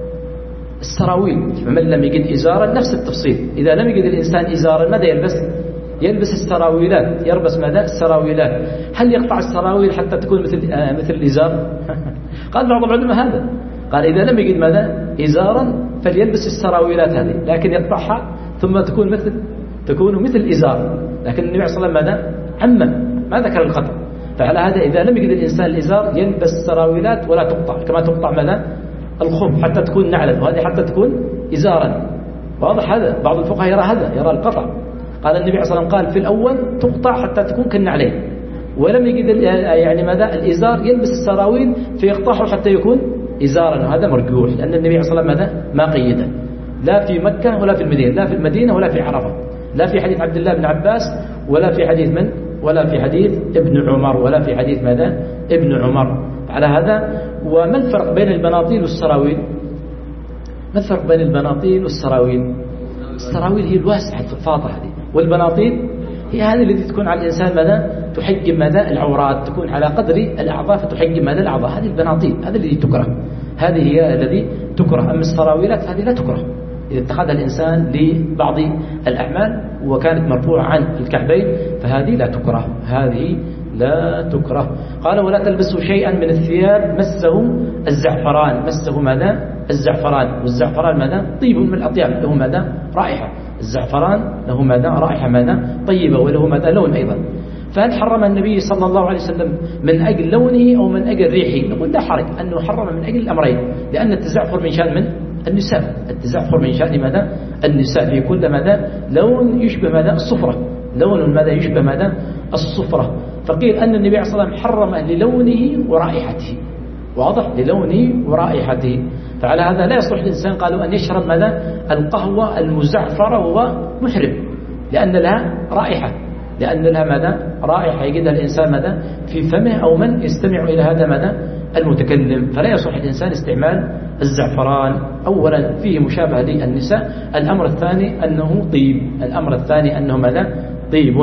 السراويل، فمن لم يجد إزارا نفس التفصيل، إذا لم يجد الإنسان إزارا ماذا يلبس يلبس السراويلات، يلبس ماذا السراويلات. هل يقطع السراويل حتى تكون مثل آه مثل الإزار؟ قال بعض العلماء هذا، قال إذا لم يجد ماذا إزارا فليلبس السراويلات هذه، لكن يقطعها ثم تكون مثل تكون مثل الإزار، لكن النبي صلى الله عليه وسلم ماذا عمم ما ذكر القطع. فعلى هذا إذا لم يجد الإنسان الإزار يلبس السراويلات ولا تقطع، كما تقطع ماذا الخف حتى تكون نعلا، وهذه حتى تكون إزارا. واضح هذا؟ بعض الفقهاء يرى هذا، يرى القطع. قال النبي صلى الله عليه وسلم قال في الأول تقطع حتى تكون كالنعلين، ولم يجد يعني ماذا الإزار يلبس السراويل فيقطعه حتى يكون إزارا، وهذا مرجوح لأن النبي صلى الله عليه وسلم ماذا ما قيده لا في مكة ولا في المدينة، لا في المدينة ولا في عرفة، لا في حديث عبد الله بن عباس ولا في حديث من ولا في حديث ابن عمر ولا في حديث ماذا ابن عمر. على هذا وما الفرق بين البناطيل والسراويل؟ ما الفرق بين البناطيل والسراويل؟ السراويل هي الواسعة الفاضة هذه، والبناطيل هي هذه التي تكون على الإنسان ماذا تحجم ماذا العورات، تكون على قدر الأعضاء فتحجم ماذا الأعضاء، هذه البناطيل، هذه التي تكره، هذه هي الذي تكره. أما السراويلات هذه لا تكره إذا اتخذها الإنسان لبعض الأعمال وكانت مرفوعة عن الكعبين فهذه لا تكره، هذه لا تكره. قال ولا تلبسوا شيئا من الثياب مسه الزعفران، مسه ماذا الزعفران، والزعفران ماذا طيب من الأطياب، له ماذا رائحة، الزعفران له ماذا رائحة ماذا طيبة وله ماذا لون أيضا. فهل حرم النبي صلى الله عليه وسلم من أجل لونه أو من أجل ريحه؟ نقول لا حرج أنه حرم من أجل الأمرين، لأن التزعفر من شأن من النساء، التزعفر من شأن ماذا النساء، في كل ماذا لون يشبه ماذا الصفرة، لون ماذا يشبه ماذا الصفرة. فقيل أن النبي صلى الله عليه وسلم حرم للونه ورائحته، واضح للونه ورائحته. فعلى هذا لا يصلح الإنسان قالوا أن يشرب ماذا القهوة المزعفرة وهو محرم، لأن لها رائحة، لأن لها ماذا رائحة يجدها الإنسان ماذا في فمه أو من يستمع إلى هذا ماذا المتكلم. فلا يصلح الإنسان استعمال الزعفران. أولا فيه مشابهة للنساء، الأمر الثاني أنه طيب، الأمر الثاني أنه ماذا طيب.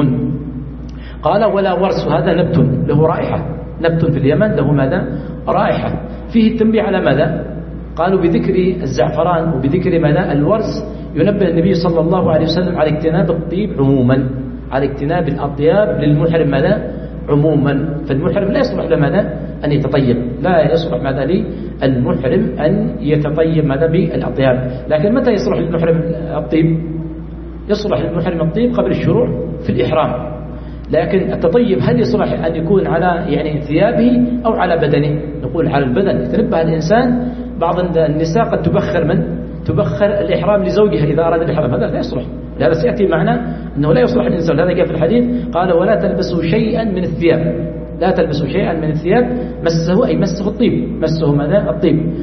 قال ولا ورس، هذا نبت له رائحة، نبت في اليمن له ماذا رائحة. فيه التنبيه على ماذا؟ قالوا بذكر الزعفران وبذكر ماذا الورس ينبه النبي صلى الله عليه وسلم على اجتناب الطيب عموما، على اجتناب الأطياب للمحرم ماذا عموما. فالمحرم لا يصلح له ماذا أن يتطيب، لا يصلح ماذا للمحرم أن يتطيب ماذا بالأطياب. لكن متى يصلح للمحرم الطيب؟ يصلح للمحرم الطيب قبل الشروع في الإحرام. لكن التطيب هل يصلح أن يكون على يعني ثيابه أو على بدنه؟ نقول على البدن. يتنبه الإنسان، بعض النساء قد تبخر من تبخر الإحرام لزوجها إذا أراد الإحرام، هذا لا يصلح، لهذا سيأتي معنا أنه لا يصلح الإنسان. هذا جاء في الحديث قال ولا تلبسوا شيئا من الثياب، لا تلبسوا شيئا من الثياب مسه أي مسه الطيب، مسه ماذا الطيب.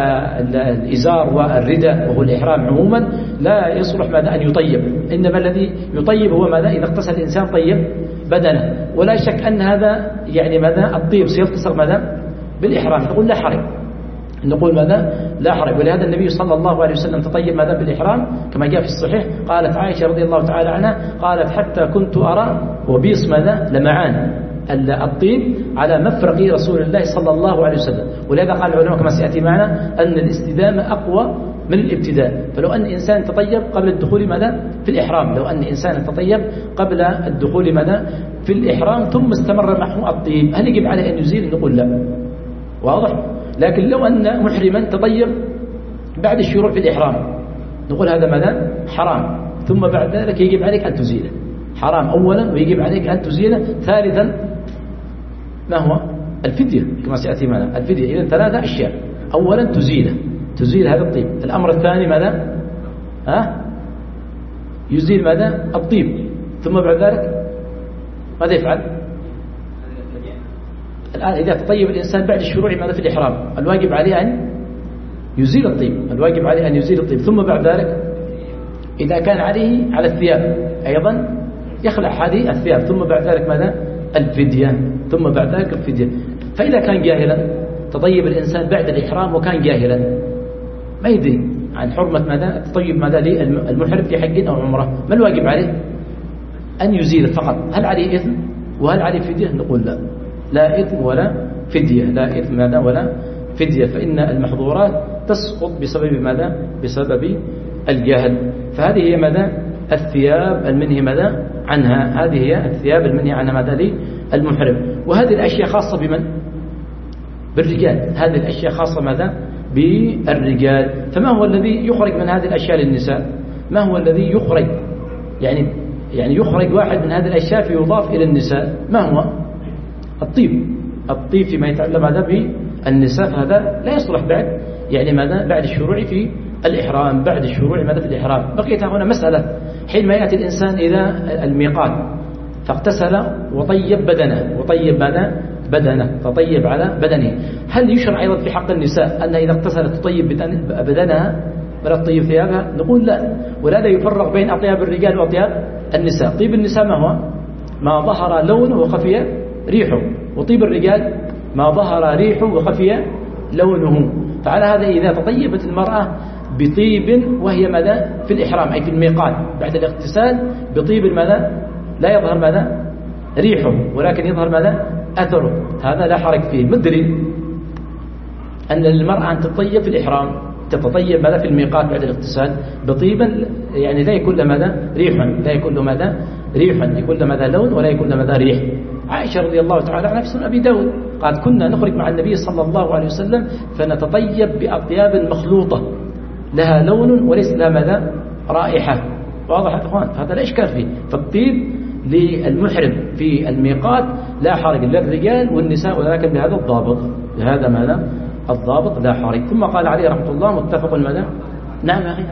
فالإزار والرداء وهو الإحرام عموما لا يصلح ماذا أن يطيب، إنما الذي يطيب هو ماذا إذا اغتسل الإنسان طيب بدنه. ولا شك أن هذا يعني ماذا الطيب سيتصل ماذا بالإحرام، نقول لا حرج، نقول ماذا لا حرج. ولهذا النبي صلى الله عليه وسلم تطيب ماذا بالإحرام كما جاء في الصحيح. قالت عائشة رضي الله تعالى عنها قالت حتى كنت أرى وبيص ماذا لمعان الطيب على مفرق رسول الله صلى الله عليه وسلم. ولهذا قال العلماء كما سيأتي معنا أن الاستدامة أقوى من الابتداء. فلو أن إنسان تطيب قبل الدخول ماذا في الإحرام، لو أن إنسان تطيب قبل الدخول ماذا في الإحرام ثم استمر معه الطيب، هل يجب عليه أن يزيل؟ نقول لا، واضح. لكن لو أن محرما تطيب بعد الشروع في الإحرام نقول هذا ماذا حرام، ثم بعد ذلك يجب عليك أن تزيله، حرام أولا ويجب عليك أن تزيله. ثالثا ما هو الفدية كما سيأتي معنا الفدية. إذن ثلاثة أشياء، أولا تزيله، تزيل هذا الطيب. الأمر الثاني ماذا؟ ها؟ يزيل ماذا؟ الطيب. ثم بعد ذلك ماذا يفعل؟ الآن إذا تطيب الإنسان بعد الشروع ماذا في الإحرام، الواجب عليه أن يزيل الطيب، الواجب عليه أن يزيل الطيب. ثم بعد ذلك إذا كان عليه على الثياب أيضا يخلع هذه الثياب. ثم بعد ذلك ماذا؟ الفدية. ثم بعد ذلك الفدية. فإذا كان جاهلا، تطيب الإنسان بعد الإحرام وكان جاهلا ما يدري عن حرمة ماذا؟ تطيب ماذا للمحرم في حج أو عمرة، ما الواجب عليه؟ أن يزيل فقط. هل عليه إثم وهل عليه فدية؟ نقول لا، لا إثم ولا فدية، لا إثم ماذا ولا فدية، فإن المحظورات تسقط بسبب ماذا؟ بسبب الجهل. فهذه هي ماذا؟ الثياب المنهي ماذا عنها، هذه هي الثياب المنهي عنها ماذا للمحرم. وهذه الأشياء خاصة بمن؟ بالرجال. هذه الأشياء خاصة ماذا؟ بالرجال. فما هو الذي يخرج من هذه الأشياء للنساء؟ ما هو الذي يخرج يعني يعني يخرج واحد من هذه الأشياء فيضاف إلى النساء؟ ما هو؟ الطيب. الطيب فيما يتعلق ماذا بالنساء هذا لا يصلح بعد يعني ماذا؟ بعد الشروع في الإحرام، بعد الشروع ماذا في الإحرام. بقيت هنا مسألة، حينما يأتي الإنسان إلى الميقات فاغتسل وطيب بدنه، وطيب ماذا؟ بدنه، فطيب على بدنه، هل يشرع أيضا في حق النساء أن إذا اغتسلت تطيب بدنها ولا تطيب ثيابها؟ نقول لا، ولهذا يفرق بين أطياب الرجال وأطياب النساء. طيب النساء ما هو؟ ما ظهر لونه وخفي ريحه، وطيب الرجال ما ظهر ريحه وخفي لونه. فعلى هذا إذا تطيبت المرأة بطيب وهي ماذا؟ في الإحرام أي في الميقات بعد الاغتسال بطيب ماذا؟ لا يظهر ماذا؟ ريحه، ولكن يظهر ماذا؟ أثره، هذا لا حرج فيه. مدري أن المرأة أن تطيب في الإحرام، تتطيب ماذا؟ في الميقات بعد الاغتسال بطيبا يعني لا يكون له ماذا؟ ريحا، لا يكون له ماذا؟ ريحا، يكون له ماذا؟ لون ولا يكون له ماذا؟ ريح. عائشة رضي الله تعالى عنها في سنن أبي داود قالت كنا نخرج مع النبي صلى الله عليه وسلم فنتطيب بأطياب مخلوطة لها لون وليس لها ماذا؟ رائحة. واضح يا اخوان؟ هذا لا إشكال فيه. فالطيب للمحرم في الميقات لا حرج للرجال والنساء، ولكن بهذا الضابط، بهذا ماذا؟ الضابط لا حرج. ثم قال عليه رحمة الله متفق ماذا؟ نعم يا أخي.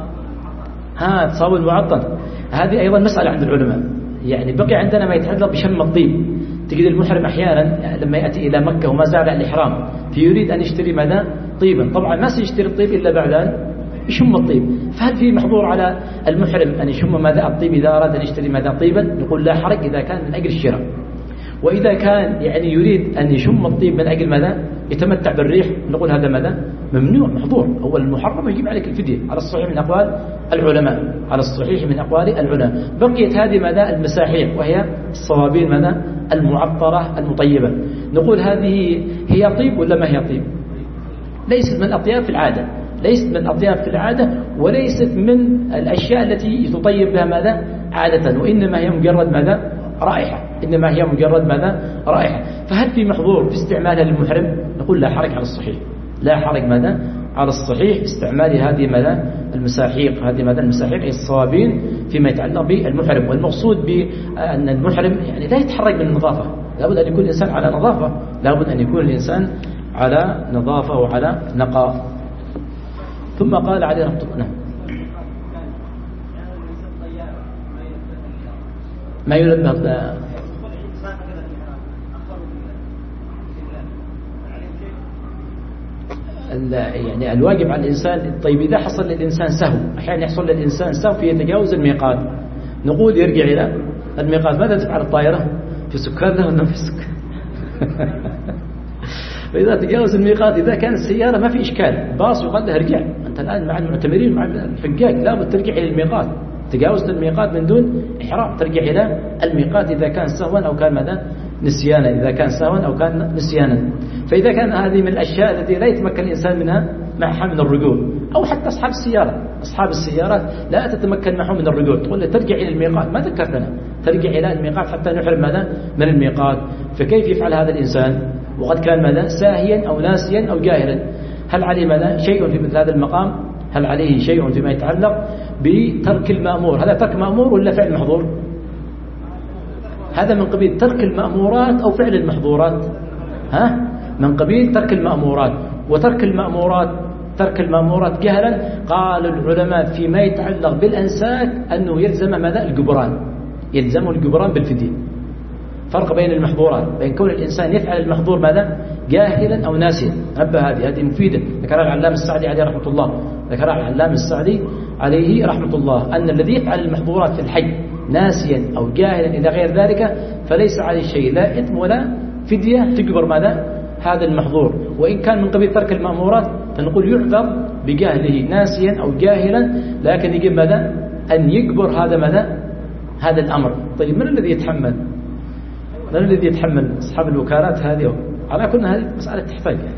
ها تصاوي المعطن، هذه أيضا مسألة عند العلماء. يعني بقي عندنا ما يتعلق بشم الطيب. تجد المحرم أحيانا لما يأتي إلى مكة وما زال الإحرام فيريد أن يشتري ماذا؟ طيبا. طبعا ما سيشتري الطيب إلا بعد أن يشم الطيب. فهل في محظور على المحرم أن يشم ماذا؟ الطيب إذا أراد أن يشتري ماذا؟ طيبا؟ نقول لا حرج إذا كان من أجل الشراء. وإذا كان يعني يريد أن يشم الطيب من أجل ماذا؟ يتمتع بالريح، نقول هذا ماذا؟ ممنوع، محظور. أول المحرم يجب عليك الفدية على الصحيح من أقوال العلماء، على الصحيح من أقوال العلماء. بقيت هذه ماذا؟ المساحيق، وهي الصوابين ماذا؟ المعطرة المطيبة. نقول هذه هي طيب ولا ما هي طيب؟ ليست من الأطياب في العادة، ليست من الأطياب في العادة، وليست من الأشياء التي تطيب بها ماذا؟ عادة، وإنما هي مجرد ماذا؟ رائحة، إنما هي مجرد ماذا؟ رائحة. فهل في محظور في استعمالها للمحرم؟ نقول لا حرج على الصحيح، لا حرج ماذا؟ على الصحيح استعمال هذه ماذا؟ المساحيق، هذه ماذا؟ المساحيق هي الصوابين فيما يتعلق بالمحرم. والمقصود بأن المحرم يعني لا يتحرج من النظافة، لابد أن يكون الإنسان على نظافة، لابد أن يكون الإنسان على نظافة وعلى نقاء. ثم قال عليه رحمة الله ما ينبه يعني الواجب على الإنسان. طيب إذا حصل للإنسان سهو، أحيانا يحصل للإنسان سهو في يتجاوز الميقات، نقول يرجع إلى الميقات. ماذا تفعل الطائرة؟ في سكان له ولا في سكان؟ فإذا تجاوز الميقات، إذا كان السيارة ما في إشكال، باص يقال له ارجع، أنت الآن مع المعتمرين مع الحجاج لابد ترجع إلى الميقات. تجاوزت الميقات من دون إحرام ترجع إلى الميقات إذا كان سهوا أو كان ماذا؟ نسيانا، إذا كان سهوا أو كان نسيانا. فإذا كان هذه من الأشياء التي لا يتمكن الإنسان منها معها من الرجوع، أو حتى أصحاب السيارة، أصحاب السيارات لا تتمكن معهم من الرجوع، تقول له ترجع إلى الميقات، ما ذكرتنا ترجع إلى الميقات حتى نحرم ماذا؟ من الميقات. فكيف يفعل هذا الإنسان وقد كان ماذا؟ ساهيا أو ناسيا أو جاهلا؟ هل عليه ماذا؟ شيء في مثل هذا المقام؟ هل عليه شيء فيما يتعلق بترك المأمور؟ هذا ترك مأمور ولا فعل محظور؟ هذا من قبيل ترك المأمورات أو فعل المحظورات؟ ها؟ من قبيل ترك المأمورات. وترك المأمورات ترك المأمورات جهلا. قال العلماء فيما يتعلق بالأنساك أنه يلزم ماذا؟ الجبران، يلزمه الجبران بالفدية. فرق بين المحظورات، بين كون الإنسان يفعل المحظور ماذا؟ جاهلا أو ناسيا. نبه هذه هذه مفيدة، ذكرها العلامة السعدي عليه رحمة الله، ذكرها العلامة السعدي عليه رحمة الله أن الذي يفعل المحظورات في الحج ناسيا أو جاهلا إلى غير ذلك فليس عليه شيء، لا إثم ولا فدية تجبر ماذا؟ هذا المحظور. وإن كان من قبيل ترك المأمورات فنقول يعذر بجهله ناسيا أو جاهلا، لكن يجب ماذا؟ أن يجبر هذا ماذا؟ هذا الأمر. طيب من الذي يتحمل؟ من الذي يتحمل؟ أصحاب الوكالات هذه. على كل هذه مسألة تحتاج يعني.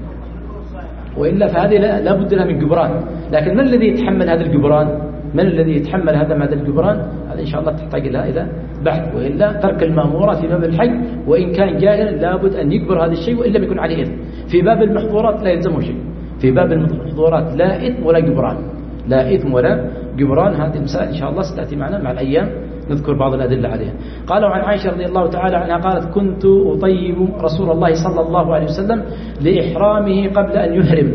وإلا فهذه لا, لا بد لها من جبران. لكن من الذي يتحمل هذا الجبران؟ من الذي يتحمل هذا ماذا الجبران؟ هذا إن شاء الله تحتاج لها إلى بحث. وإلا ترك المأمورات في باب الحج وإن كان جاهلا لابد أن يجبر هذا الشيء وإلا بيكون عليه إثم. في باب المحظورات لا يلزمه شيء، في باب المحظورات لا إثم ولا جبران، لا إثم ولا جبران. هذه المسائل إن شاء الله ستأتي معنا مع الأيام، نذكر بعض الأدلة عليها. قالوا عن عائشة رضي الله تعالى عنها قالت كنت أطيب رسول الله صلى الله عليه وسلم لإحرامه قبل أن يحرم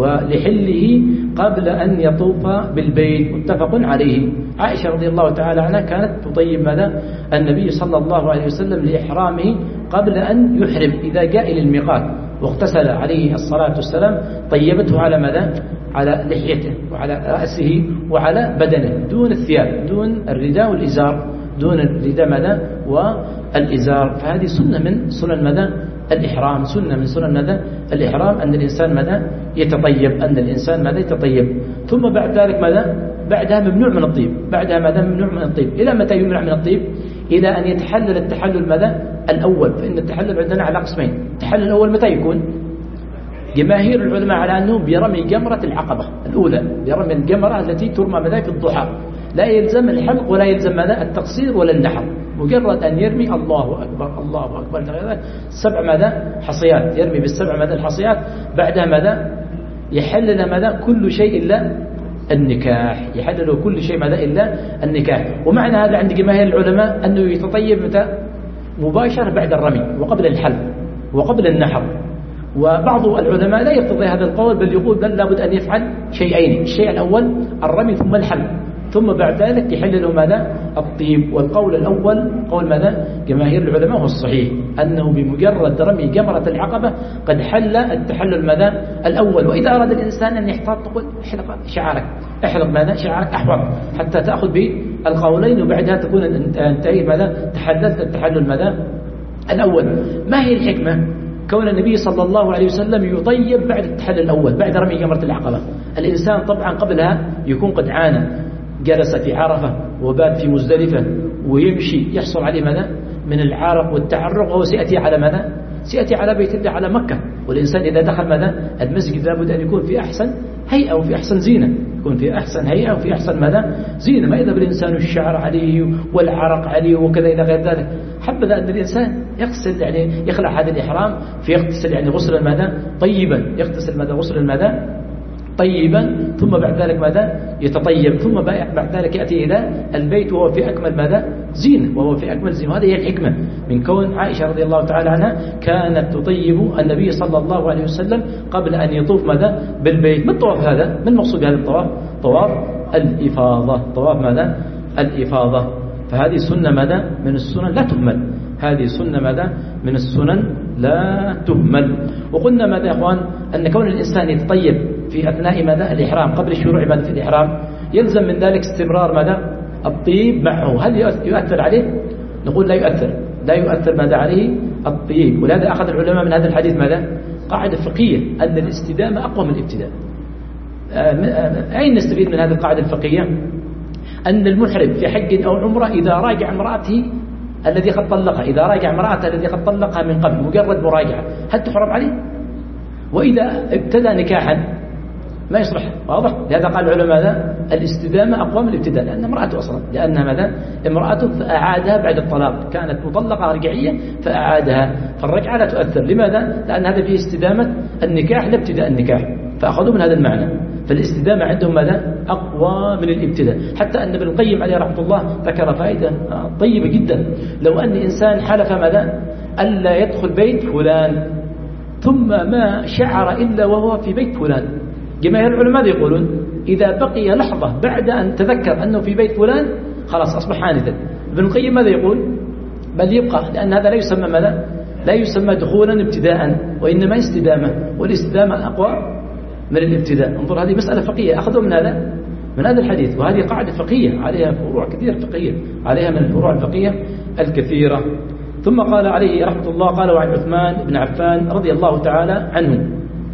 ولحله قبل أن يطوف بالبيت، متفق عليه. عائشة رضي الله تعالى عنها كانت تطيب ماذا؟ النبي صلى الله عليه وسلم لإحرامه قبل أن يحرم، إذا جاء إلى الميقات واغتسل عليه الصلاة والسلام طيبته على ماذا؟ على لحيته وعلى رأسه وعلى بدنه دون الثياب، دون الرداء والإزار، دون الرداء ماذا؟ والإزار. فهذه سنة من سنن ماذا؟ الإحرام، سنة من سنن ماذا؟ الإحرام أن الإنسان ماذا؟ يتطيب، أن الإنسان ماذا؟ يتطيب. ثم بعد ذلك ماذا؟ بعدها ممنوع من الطيب، بعدها ماذا؟ ممنوع من الطيب. إلى متى يمنع من الطيب؟ إلى أن يتحلل التحلل ماذا؟ الأول. فإن التحلل عندنا على قسمين. التحلل الأول متى يكون؟ جماهير العلماء على أنه برمي جمرة العقبة الأولى، برمي الجمرة التي ترمى ماذا؟ في الضحى. لا يلزم الحلق ولا يلزم ماذا؟ التقصير ولا النحر، مجرد أن يرمي الله أكبر الله أكبر سبع ماذا؟ حصيات، يرمي بالسبع ماذا؟ الحصيات. بعدها ماذا؟ يحلل ماذا؟ كل شيء إلا النكاح، يحلل كل شيء ماذا؟ إلا النكاح. ومعنى هذا عند جماهير العلماء أنه يتطيب متى؟ مباشرة بعد الرمي وقبل الحلق وقبل النحر. وبعض العلماء لا يقتضي هذا القول، بل يقول بل لابد أن يفعل شيئين، الشيء الأول الرمي ثم الحلق، ثم بعد ذلك يحل له ماذا؟ الطيب. والقول الأول قول ماذا؟ جماهير العلماء هو الصحيح، أنه بمجرد رمي جمرة العقبة قد حل التحلل ماذا؟ الأول. وإذا أراد الإنسان أن يحتاط تقول احلق شعرك، احلق ماذا؟ شعرك أحوط، حتى تأخذ بالقولين وبعدها تكون انتهي ماذا؟ تحللت التحلل ماذا؟ الأول. ما هي الحكمة كون النبي صلى الله عليه وسلم يطيب بعد التحلل الأول، بعد رمي جمرة العقبة؟ الإنسان طبعا قبلها يكون قد عانى، جلس في عرفة وبات في مزدلفة ويمشي يحصل عليه ماذا؟ من العرق والتعرق، وهو سيأتي على ماذا؟ سيأتي على بيت الله، على مكة. والإنسان إذا دخل ماذا؟ المسجد لابد أن يكون في أحسن هيئة وفي أحسن زينة، يكون في أحسن هيئة وفي أحسن ماذا؟ زينة. ما إذا بالإنسان الشعر عليه والعرق عليه وكذا إلى غير ذلك. حبذا أن الإنسان يغسل يعني يخلع هذا الإحرام، فيغتسل يعني غسل ماذا؟ طيبا، يغتسل ماذا؟ غسل ماذا؟ طيبا. ثم بعد ذلك ماذا؟ يتطيب. ثم بعد ذلك يأتي إلى البيت وهو في أكمل ماذا؟ زينة، وهو في أكمل زينة. وهذه هي الحكمة من كون عائشة رضي الله تعالى عنها كانت تطيب النبي صلى الله عليه وسلم قبل أن يطوف ماذا؟ بالبيت. ما الطواف هذا؟ ما المقصود بهذا الطواف؟ طواف الإفاضة، طواف ماذا؟ الإفاضة. فهذه سنة ماذا؟ من السنن لا تهمل، هذه سنة ماذا؟ من السنن لا تهمل. وقلنا ماذا يا أخوان؟ أن كون الإنسان يتطيب في أثناء ماذا؟ الإحرام، قبل الشروع ماذا؟ في الإحرام، يلزم من ذلك استمرار ماذا؟ الطيب معه. هل يؤثر عليه؟ نقول لا يؤثر، لا يؤثر ماذا عليه؟ الطيب. ولهذا أخذ العلماء من هذا الحديث ماذا؟ قاعدة فقهية أن الاستدامة أقوى من الابتداء. أين نستفيد من هذه القاعدة الفقهية؟ أن المحرم في حج أو عمرة إذا راجع امرأته الذي قد طلقها، إذا راجع امرأته الذي قد طلقها من قبل مجرد مراجعة، هل تحرم عليه؟ وإذا ابتدى نكاحا ما يصلح، واضح؟ لهذا قال العلماء ماذا؟ الاستدامة أقوى من الابتداء، لأن امرأته أصلا، لأنها ماذا؟ امرأته فأعادها بعد الطلاق، كانت مطلقة رجعية فأعادها، فالرجعة لا تؤثر. لماذا؟ لأن هذا فيه استدامة النكاح لا ابتداء النكاح، فأخذوا من هذا المعنى. فالاستدامة عندهم ماذا؟ أقوى من الابتداء. حتى أن ابن القيم عليه رحمة الله ذكر فائدة طيبة جدا. لو أن إنسان حلف ماذا؟ ألا يدخل بيت فلان ثم ما شعر إلا وهو في بيت فلان. جماهير العلماء يقولون إذا بقي لحظة بعد أن تذكر أنه في بيت فلان خلاص أصبح آنذا. ابن القيم ماذا يقول؟ بل يبقى، لأن هذا لا يسمى ماذا؟ لا يسمى دخولا ابتداء، وإنما استدامة، والاستدامة أقوى من الابتداء. انظر، هذه مسألة فقهية أخذوا من هذا من هذا الحديث، وهذه قاعدة فقهية عليها فروع كثير فقهية، عليها من الفروع الفقهية الكثيرة. ثم قال عليه رحمة الله، قال وعن عثمان بن عفان رضي الله تعالى عنه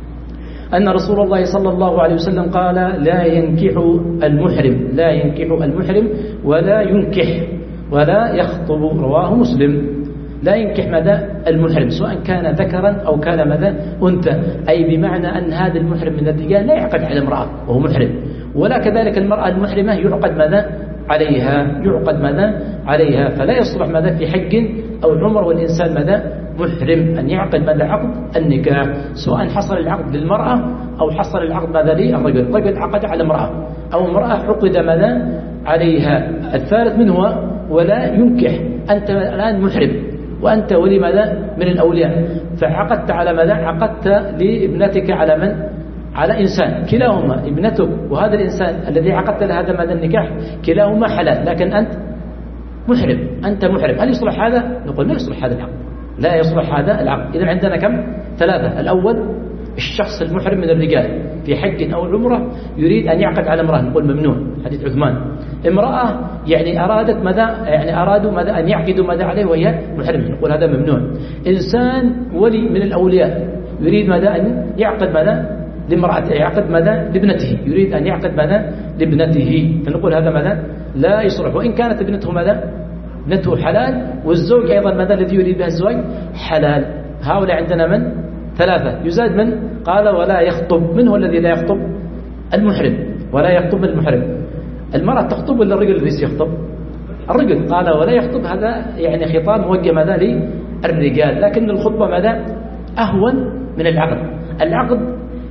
أن رسول الله صلى الله عليه وسلم قال لا ينكح المحرم لا ينكح المحرم ولا ينكح ولا يخطب. رواه مسلم. لا ينكح ماذا؟ المحرم، سواء كان ذكرا أو كان ماذا؟ أنثى، أي بمعنى أن هذا المحرم من الرجال لا يعقد على امرأة وهو محرم، ولا كذلك المرأة المحرمة يعقد ماذا؟ عليها يعقد ماذا؟ عليها. فلا يصلح ماذا؟ في حج أو عمر والإنسان ماذا؟ محرم أن يعقد ماذا؟ عقد النكاح، سواء حصل العقد للمرأة أو حصل العقد ماذا؟ للرجل. الرجل عقد على امرأة أو امرأة عقد ماذا؟ عليها. الثالث منه ولا ينكح. أنت الآن محرم وأنت ولي ماذا؟ من الأولياء، فعقدت على ماذا؟ عقدت لابنتك على من؟ على إنسان، كلاهما ابنتك وهذا الإنسان الذي عقدت له هذا ماذا؟ النكاح، كلاهما حلال، لكن أنت محرم أنت محرم هل يصلح هذا؟ نقول لا يصلح هذا العقد، لا يصلح هذا العقد. إذن عندنا كم؟ ثلاثة. الأول الشخص المحرم من الرجال في حج أو عمرة يريد أن يعقد على امرأة، نقول ممنوع، حديث عثمان. امرأة يعني أرادت ماذا؟ يعني أرادوا ماذا؟ أن يعقدوا ماذا عليه وهي محرم، نقول هذا ممنوع. إنسان ولي من الأولياء يريد ماذا؟ أن يعقد ماذا؟ لامرأته، يعقد ماذا؟ لابنته، يريد أن يعقد ماذا؟ لابنته، فنقول هذا ماذا؟ لا يصلح، وإن كانت ابنته ماذا؟ ابنته حلال، والزوج أيضا ماذا؟ الذي يريد بها الزواج حلال. هؤلاء عندنا من؟ ثلاثة. يزاد من؟ قال ولا يخطب. من هو الذي لا يخطب؟ المحرم. ولا يخطب المحرم. المرأة تخطب ولا الرجل الذي يخطب؟ الرجل. قال ولا يخطب، هذا يعني خطاب موجه ماذا؟ للرجال، لكن الخطبة ماذا؟ أهون من العقد. العقد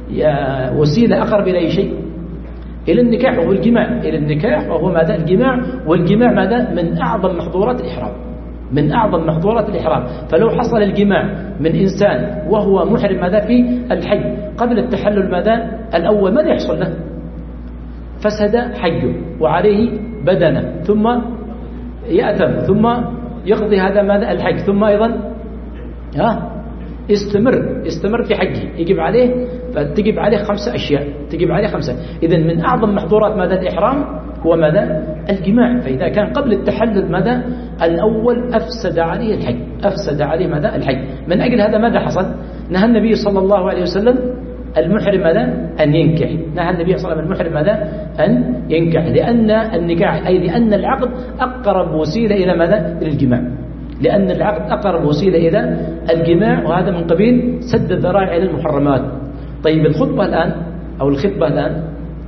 وسيلة أقرب إلى أي شيء؟ إلى النكاح وهو الجماع، إلى النكاح وهو ماذا؟ الجماع، والجماع ماذا؟ من أعظم محظورات الإحرام، من أعظم محظورات الإحرام. فلو حصل الجماع من إنسان وهو محرم ماذا؟ في الحج قبل التحلل ماذا؟ الأول، ماذا يحصل له؟ فسد حجه وعليه بدنه، ثم يأثم، ثم يقضي هذا ماذا؟ الحج، ثم أيضا ها استمر استمر في حجه، يجب عليه فتجب عليه خمسة أشياء، تجب عليه خمسة. إذن من أعظم محظورات ماذا؟ الإحرام هو ماذا؟ الجماع. فإذا كان قبل التحلل ماذا؟ الأول أفسد عليه الحج، أفسد عليه ماذا؟ الحج. من أجل هذا ماذا حصل؟ نهى النبي صلى الله عليه وسلم المحرم ماذا؟ أن ينكح. نهى النبي صلى الله عليه وسلم المحرم ماذا؟ أن ينكح، لأن النكاح أي لأن العقد أقرب وسيلة إلى ماذا؟ إلى الجماع، لأن العقد أقرب وسيلة إلى الجماع، وهذا من قبيل سد الذرائع إلى المحرمات. طيب الخطبة الآن أو الخطبة الآن،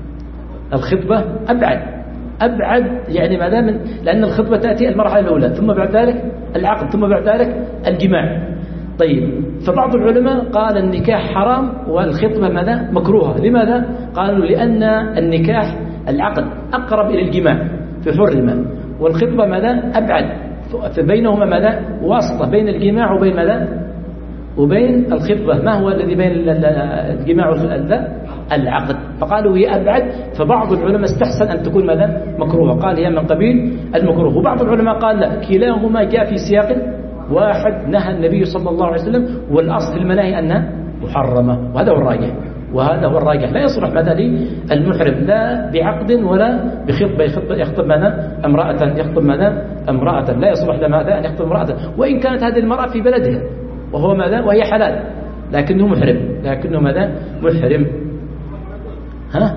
الخطبة أبعد أبعد يعني ماذا؟ من لأن الخطبة تأتي المرحلة الأولى، ثم بعد ذلك العقد، ثم بعد ذلك الجماع. طيب فبعض العلماء قال النكاح حرام والخطبة ماذا؟ مكروهة. لماذا؟ قالوا لأن النكاح العقد أقرب إلى الجماع فحرم، والخطبة ماذا؟ أبعد، فبينهما ماذا؟ واسطة بين الجماع وبين ماذا؟ وبين الخطبة. ما هو الذي بين الجماع والخطبة؟ العقد. فقالوا هي أبعد، فبعض العلماء استحسن أن تكون ماذا؟ مكروهة، قال هي من قبيل المكروه. وبعض العلماء قال لا، كلاهما جاء في سياق واحد، نهى النبي صلى الله عليه وسلم، والأصل في المناهي أنها محرمة، وهذا هو الراجح، وهذا هو الراجح. لا يصلح ماذا؟ للمحرم لا بعقد ولا بخطبة، يخطب, يخطب ماذا؟ امرأة، يخطب ماذا؟ امرأة، لا يصلح لماذا؟ أن يخطب امرأة، وإن كانت هذه المرأة في بلدها وهو ماذا؟ وهي حلال، لكنه محرم، لكنه ماذا؟ محرم. ها؟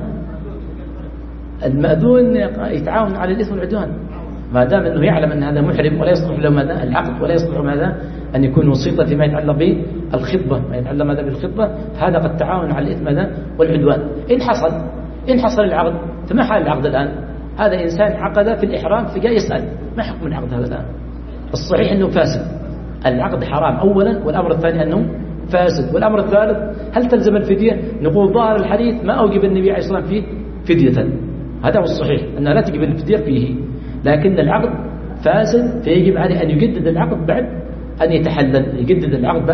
المأذون يتعاون على الإثم والعدوان، ما دام أنه يعلم أن هذا محرم، ولا يصلح له ماذا؟ العقد، ولا يصلح ماذا؟ أن يكون وسيطة فيما يتعلق بالخطبة، ما يتعلق ماذا؟ بالخطبة، هذا قد تعاون على الإثم ماذا؟ والعدوان. إن حصل إن حصل العقد، فما حال العقد الآن؟ هذا إنسان عقد في الإحرام فجاء يسأل ما حكم العقد هذا الآن؟ الصحيح أنه فاسد، العقد حرام أولا، والأمر الثاني أنه فاسد، والأمر الثالث هل تلزم الفدية؟ نقول ظاهر الحديث ما أوجب النبي عليه الصلاة والسلام فيه فدية، هذا هو الصحيح أنها لا تجب الفدية فيه، لكن العقد فاسد، فيجب عليه أن يجدد العقد بعد أن يتحلل، يجدد العقد بعد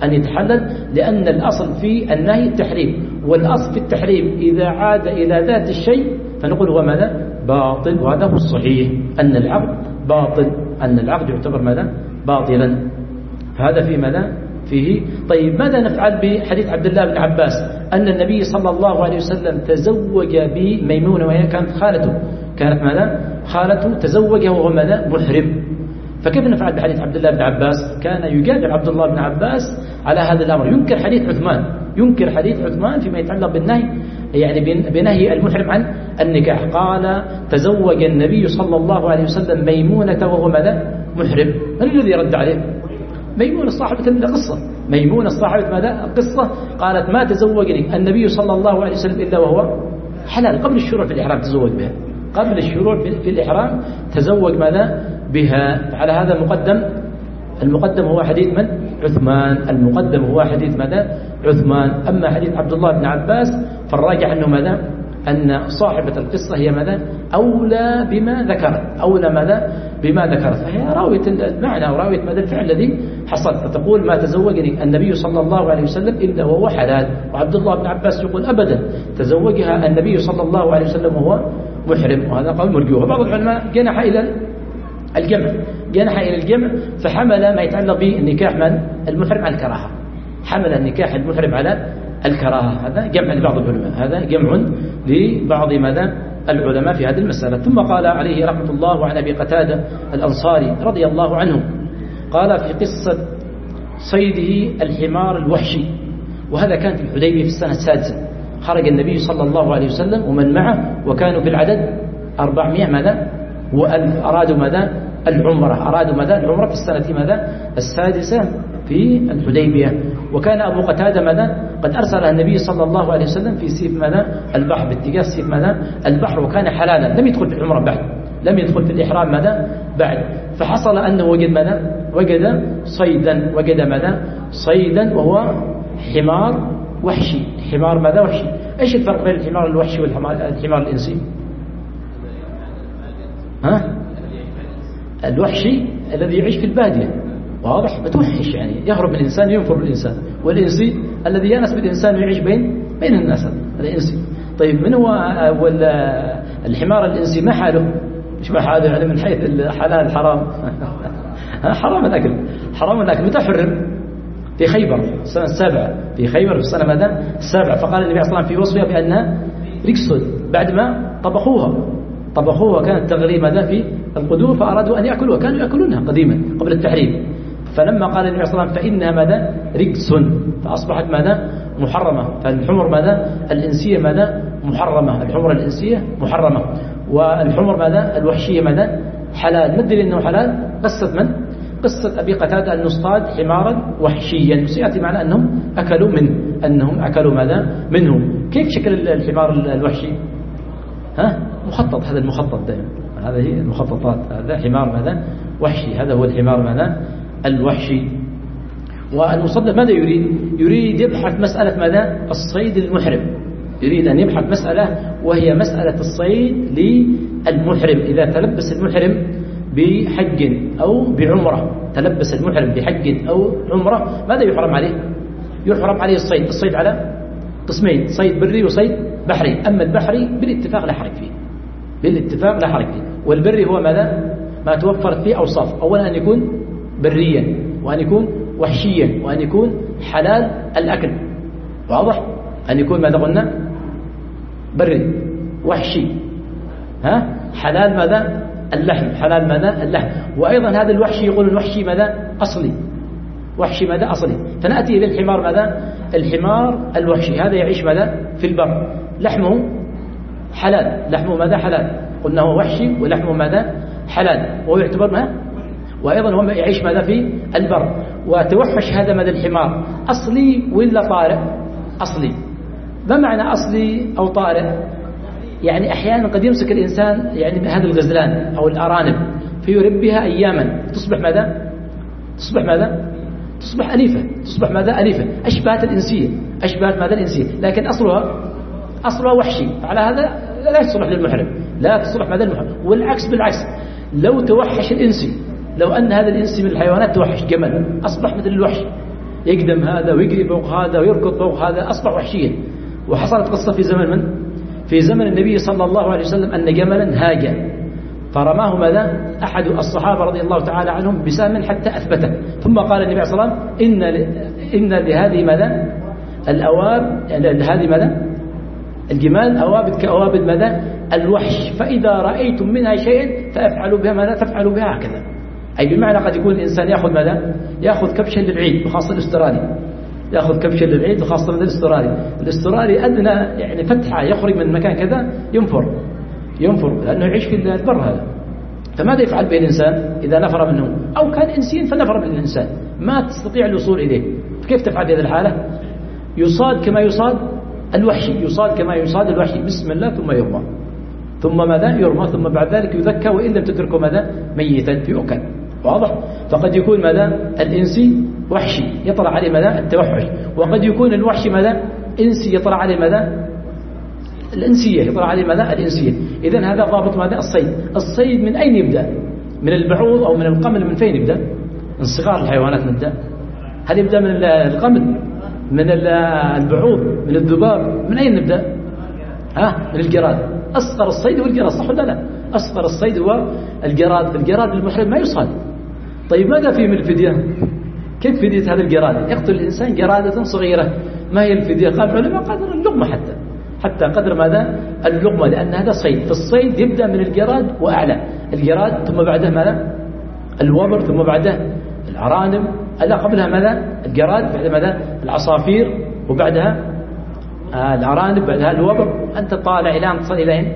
أن يتحلل، لأن الأصل في النهي التحريم، والأصل في التحريم إذا عاد إلى ذات الشيء فنقول هو ماذا؟ باطل. وهذا هو الصحيح، أن العقد باطل، أن العقد يعتبر ماذا؟ باطلا. فهذا في ماذا؟ فيه. طيب ماذا نفعل بحديث عبد الله بن عباس أن النبي صلى الله عليه وسلم تزوج بميمونة وهي كانت خالته، كانت ماذا؟ خالته، تزوجها وهو ماذا؟ محرم. فكيف نفعل بحديث عبد الله بن عباس؟ كان يجادل عبد الله بن عباس على هذا الأمر، ينكر حديث عثمان، ينكر حديث عثمان فيما يتعلق بالنهي، يعني بنهي المحرم عن النكاح. قال تزوج النبي صلى الله عليه وسلم ميمونة وهو ماذا؟ محرم. من الذي رد عليه؟ ميمونة صاحبة القصة، ميمونة صاحبة ماذا؟ القصة. قالت ما تزوجني النبي صلى الله عليه وسلم إلا وهو حلال، قبل الشروع في الإحرام تزوج بها، قبل الشروع في الإحرام تزوج ماذا؟ بها. على هذا المقدم، المقدم هو حديث من؟ عثمان، المقدم هو حديث ماذا؟ عثمان. أما حديث عبد الله بن عباس فالراجح أنه ماذا؟ أن صاحبة القصة هي ماذا؟ أولى بما ذكرت، أولى ماذا؟ بما ذكرت، فهي راوية المعنى وراوية ماذا؟ الفعل الذي حصل. فتقول ما تزوجني النبي صلى الله عليه وسلم إلا وهو حلال. وعبد الله بن عباس يقول أبدا تزوجها النبي صلى الله عليه وسلم وهو محرم، وهذا قول مرجوه. بعض العلماء جنح إلى الجمع، جنح إلى الجمع فحمل ما يتعلق بالنكاح من المحرم على الكراهة، حمل النكاح المحرم على الكراهة. هذا جمع لبعض العلماء، هذا جمع لبعض ماذا؟ العلماء في هذه المسألة. ثم قال عليه رحمة الله عن أبي قتادة الأنصاري رضي الله عنه قال في قصة صيده الحمار الوحشي، وهذا كان في الحديبية في السنة السادسة، خرج النبي صلى الله عليه وسلم ومن معه وكانوا في العدد أربعمائة ماذا؟ وألف. أرادوا ماذا؟ العمرة، أرادوا ماذا؟ العمرة في السنة ماذا؟ السادسة في الحديبية. وكان أبو قتادة ماذا؟ قد أرسل النبي صلى الله عليه وسلم في سيف ماذا؟ البحر، باتجاه سيف ماذا؟ البحر، وكان حلالا، لم يدخل في العمرة بعد، لم يدخل في الإحرام ماذا؟ بعد. فحصل أنه وجد ماذا؟ وجد صيدا، وجد ماذا؟ صيدا وهو حمار وحشي. حمار ماذا؟ وحشي. ايش الفرق بين الحمار الوحشي والحمار الإنسي؟ ها؟ الوحشي الذي يعيش في البادية، واضح، متوحش يعني يهرب من الإنسان، ينفر بالإنسان. والإنسي الذي ينس بالإنسان ويعيش بين بين الناس، هذا إنسي. طيب من هو الحمار الإنسي؟ ما حاله؟ مش ما حاله يعني من حيث الحلال الحرام حرام الأكل، حرام الأكل. متى حرم؟ في خيبر السنة السابعة، في خيبر في السنة ماذا؟ السابعة. فقال النبي صلى الله عليه وسلم في وصفها بأنها ركس، بعد ما طبخوها، طبخوها كانت تغلي ماذا؟ في القدور، فأرادوا أن يأكلوها، كانوا يأكلونها قديما قبل التحريم. فلما قال النبي صلى الله عليه وسلم فإنها ماذا؟ ركس، فأصبحت ماذا؟ محرمة. فالحمر ماذا؟ الإنسية ماذا؟ محرمة. الحمر الإنسية محرمة، والحمر ماذا؟ الوحشية ماذا؟ حلال. ما الدليل أنه حلال؟ قصة من؟ قصة أبي قتادة أن نصطاد حمارا وحشيا، سيأتي معنا أنهم أكلوا منه، أنهم أكلوا ماذا؟ منه. كيف شكل الحمار الوحشي؟ ها؟ مخطط، هذا المخطط دائما، هذا هي المخططات. هذا حمار ماذا؟ وحشي، هذا هو الحمار ماذا؟ الوحشي. والمصدق ماذا يريد؟ يريد يبحث مسألة ماذا؟ الصيد المحرم، يريد أن يبحث مسألة وهي مسألة الصيد للمحرم. إذا تلبس المحرم بحج أو بعمرة، تلبس المحرم بحج أو عمرة، ماذا يحرم عليه؟ يحرم عليه الصيد. الصيد على قسمين، صيد بري وصيد بحري. أما البحري بالاتفاق لا حرج فيه، بالاتفاق لا حرج فيه. والبري هو ماذا؟ ما توفرت فيه أوصاف، أولا أن يكون بريا، وأن يكون وحشيا، وأن يكون حلال الأكل، واضح؟ أن يكون ماذا قلنا؟ بري وحشي، ها؟ حلال ماذا؟ اللحم، حلال ماذا؟ اللحم. وأيضا هذا الوحشي يقول الوحشي ماذا؟ أصلي، وحشي ماذا؟ أصلي. فنأتي إلى الحمار ماذا؟ الحمار الوحشي، هذا يعيش ماذا؟ في البر، لحمه حلال، لحمه ماذا؟ حلال. قلنا هو وحشي ولحمه ماذا؟ حلال، وهو يعتبر ما؟ وأيضا هو يعيش ماذا؟ في البر. وتوحش هذا ماذا؟ الحمار أصلي ولا طارئ؟ أصلي. ما معنى أصلي أو طارئ؟ يعني أحيانا قد يمسك الإنسان يعني هذا الغزلان أو الأرانب فيربيها أياما، تصبح ماذا؟ تصبح ماذا؟ تصبح أليفة، تصبح ماذا؟ أليفة، أشبهت الإنسية، أشبهت ماذا؟ الإنسية، لكن أصلها أصلها وحشي. على هذا لا تصلح للمحرم، لا تصلح ماذا؟ المحرم. والعكس بالعكس، لو توحش الإنسي، لو أن هذا الإنسي من الحيوانات توحش جمل، أصبح مثل الوحش، يقدم هذا ويجري فوق هذا ويركض فوق هذا، أصبح وحشيا. وحصلت قصة في زمن من؟ في زمن النبي صلى الله عليه وسلم أن جملا هاج فرماه ماذا؟ أحد الصحابة رضي الله تعالى عنهم بسهم حتى أثبته، ثم قال النبي صلى الله عليه وسلم إن إن لهذه ماذا؟ الأواب، لهذه ماذا؟ الجمال أوابد كأوابد ماذا؟ الوحش، فإذا رأيتم منها شيئا فافعلوا بها ماذا؟ تفعلوا بها هكذا. أي بمعنى قد يكون الإنسان يأخذ ماذا؟ يأخذ كبشا للعيد، وخاصة الاسترالي، يأخذ كبشا للعيد وخاصة من الاسترالي. الاسترالي أدنى يعني فتحة يخرج من مكان كذا ينفر ينفر لأنه يعيش في البر هذا. فماذا يفعل به الإنسان إذا نفر منه؟ أو كان إنسيا فنفر من الإنسان ما تستطيع الوصول إليه، فكيف تفعل في هذه الحالة؟ يصاد كما يصاد الوحشي، يصاد كما يصاد الوحشي، بسم الله ثم يرمى، ثم ماذا؟ يرمى، ثم بعد ذلك يذكى، وإن لم تتركه ماذا؟ ميتا في أكل. واضح؟ فقد يكون ماذا؟ الإنسي وحشي يطلع عليه ماذا؟ التوحش، وقد يكون الوحشي ماذا؟ إنسي يطلع عليه ماذا؟ الإنسية، يطلع عليه ماذا؟ الإنسية. إذن هذا ضابط ماذا؟ الصيد. الصيد من أين يبدأ؟ من البعوض أو من القمل؟ من فين يبدأ؟ من صغار الحيوانات نبدأ. هل يبدأ من القمل؟ من البعوض؟ من الذباب؟ من أين نبدأ؟ ها؟ من الجراد. أصغر الصيد هو الجراد، صح ولا لا؟ أصغر الصيد هو الجراد. الجراد المحرم ما يصاد. طيب ماذا فيه من الفدية؟ كيف فدية هذا الجراد؟ يقتل الإنسان جرادة صغيرة، ما هي الفدية؟ قال العلماء قدر اللقمة، حتى حتى قدر ماذا؟ اللقمة، لأن هذا صيد. فالصيد يبدأ من الجراد وأعلى، الجراد ثم بعده ماذا؟ الوبر، ثم بعده الأرانب، ألا قبلها ماذا؟ الجراد، بعد ماذا؟ العصافير، وبعدها آه الأرانب، بعدها الوبر. أنت طالع إلى أن تصل إلى إن؟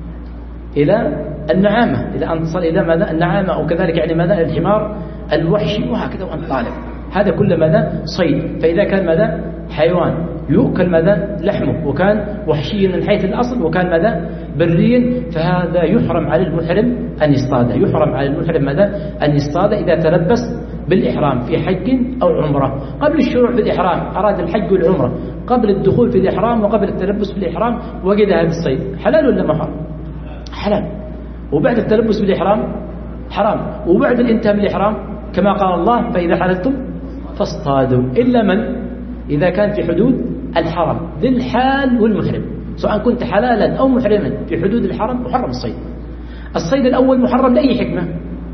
إلى النعامة، إلى أن تصل إلى ماذا؟ النعامة، أو كذلك يعني ماذا؟ الحمار الوحشي، وهكذا وأنت طالع. هذا كله ماذا؟ صيد. فإذا كان ماذا؟ حيوان يؤكل ماذا؟ لحمه، وكان وحشيا من حيث الأصل، وكان ماذا؟ بريا، فهذا يحرم على المحرم أن يصطاد. يحرم على المحرم ماذا؟ أن يصطاد إذا تلبس بالإحرام في حج أو عمرة. قبل الشروع في الإحرام أراد الحج والعمرة، قبل الدخول في الإحرام وقبل التلبس في الإحرام وجد هذا الصيد، حلال ولا ما حرام؟ حلال. وبعد التلبس بالإحرام حرام، وبعد الانتهاء من الإحرام كما قال الله فإذا حللتم فاصطادوا، إلا من؟ إذا كان في حدود الحرم ذي الحال والمحرم، سواء كنت حلالا أو محرما في حدود الحرم محرم الصيد. الصيد الأول محرم لأي حكمة،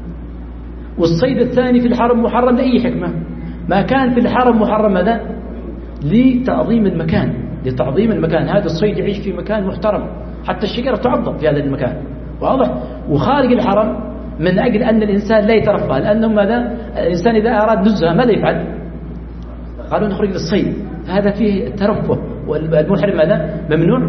والصيد الثاني في الحرم محرم لأي حكمة. ما كان في الحرم محرم ماذا؟ لتعظيم المكان، لتعظيم المكان. هذا الصيد يعيش في مكان محترم، حتى الشجرة تعظم في هذا المكان، واضح؟ وخارج الحرم من أجل أن الإنسان لا يترفه، لأنه ماذا؟ الإنسان إذا أراد نزهة ماذا يفعل؟ قالوا نخرج للصيد، هذا فيه ترفه، والمحرم ماذا؟ ممنوع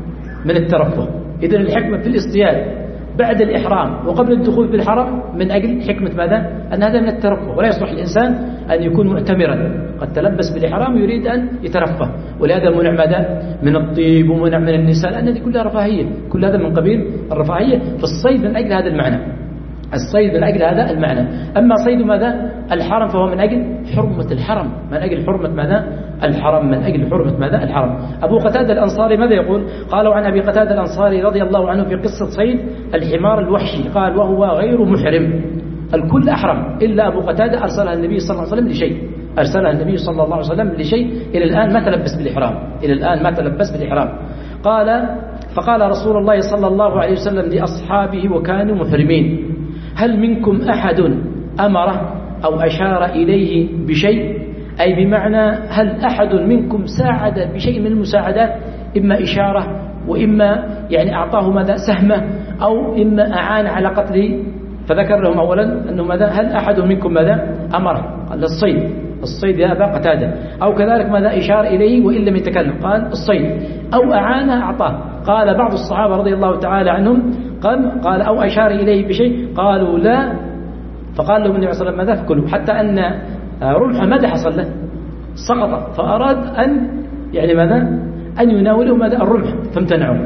من الترفه. إذن الحكمة في الاصطياد بعد الإحرام وقبل الدخول في الحرم من أجل حكمة ماذا؟ أن هذا من الترفه، ولا يصلح الإنسان أن يكون معتمرا قد تلبس بالإحرام يريد أن يترفه، ولهذا منع ماذا؟ من الطيب، ومنع من النساء، لأن هذه كلها رفاهية، كل هذا من قبيل الرفاهية. فالصيد من أجل هذا المعنى، الصيد من أجل هذا المعنى. أما صيد ماذا؟ الحرم فهو من أجل حرمة الحرم، من أجل حرمة ماذا؟ الحرم، من أجل حرمة ماذا؟ الحرم. أبو قتادة الأنصاري ماذا يقول؟ قالوا عن أبي قتادة الأنصاري رضي الله عنه في قصة صيد الحمار الوحشي، قال وهو غير محرم، الكل أحرم إلا أبو قتادة أرسلها النبي صلى الله عليه وسلم لشيء، أرسلها النبي صلى الله عليه وسلم لشيء، إلى الآن ما تلبس بالإحرام، إلى الآن ما تلبس بالإحرام. قال فقال رسول الله صلى الله عليه وسلم لأصحابه وكانوا محرمين هل منكم أحد أمره أو أشار إليه بشيء؟ أي بمعنى هل أحد منكم ساعد بشيء من المساعدات، إما إشارة وإما يعني أعطاه ماذا؟ سهمة، أو إما أعان على قتله. فذكر لهم أولا أنه ماذا؟ هل أحد منكم ماذا؟ أمره، قال الصيد، الصيد يا أبا قتادة، أو كذلك ماذا؟ إشار إليه وإن لم يتكلم، قال الصيد، أو أعان أعطاه. قال بعض الصحابة رضي الله تعالى عنهم قال, قال أو أشار إليه بشيء، قالوا لا، فقال لهم النبي صلى الله عليه وسلم ماذا؟ فكلوا، حتى أن رمحه ماذا حصل له؟ سقط، فأراد أن يعني ماذا؟ أن يناوله ماذا؟ الرمح، فامتنعوا،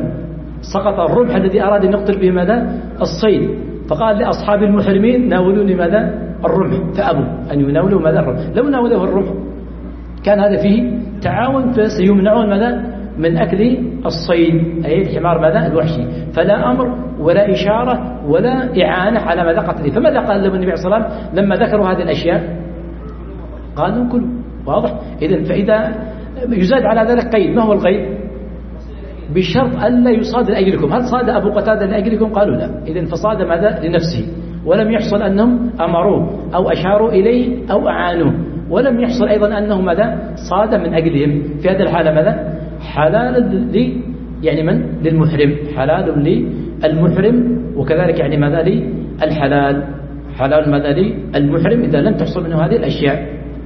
سقط الرمح الذي أراد أن يقتل به ماذا؟ الصيد، فقال لأصحاب المحرمين ناولوني ماذا؟ الرمح، فأبوا أن يناولوا ماذا؟ الرمح. لو ناوله الرمح كان هذا فيه تعاون، فسيمنعون ماذا؟ من أكل الصيد، أي الحمار ماذا؟ الوحشي. فلا أمر ولا إشارة ولا إعانة على ماذا؟ قتله. فماذا قال لهم النبي صلى الله عليه وسلم لما ذكروا هذه الأشياء؟ قالوا كلوا، واضح؟ إذن فإذا يزاد على ذلك قيد، ما هو القيد؟ بشرط ألا يصاد لأجلكم. هل صاد أبو قتادة لأجلكم؟ قالوا لا. إذن فصاد ماذا؟ لنفسه، ولم يحصل أنهم أمروه أو أشاروا إليه أو أعانوه، ولم يحصل أيضا أنهم ماذا؟ صاد من أجلهم. في هذه الحالة ماذا؟ حلال لي يعني من؟ للمحرم، حلال للمحرم، وكذلك يعني ماذا؟ لي الحلال، حلال ماذا؟ لي المحرم إذا لم تحصل منه هذه الأشياء.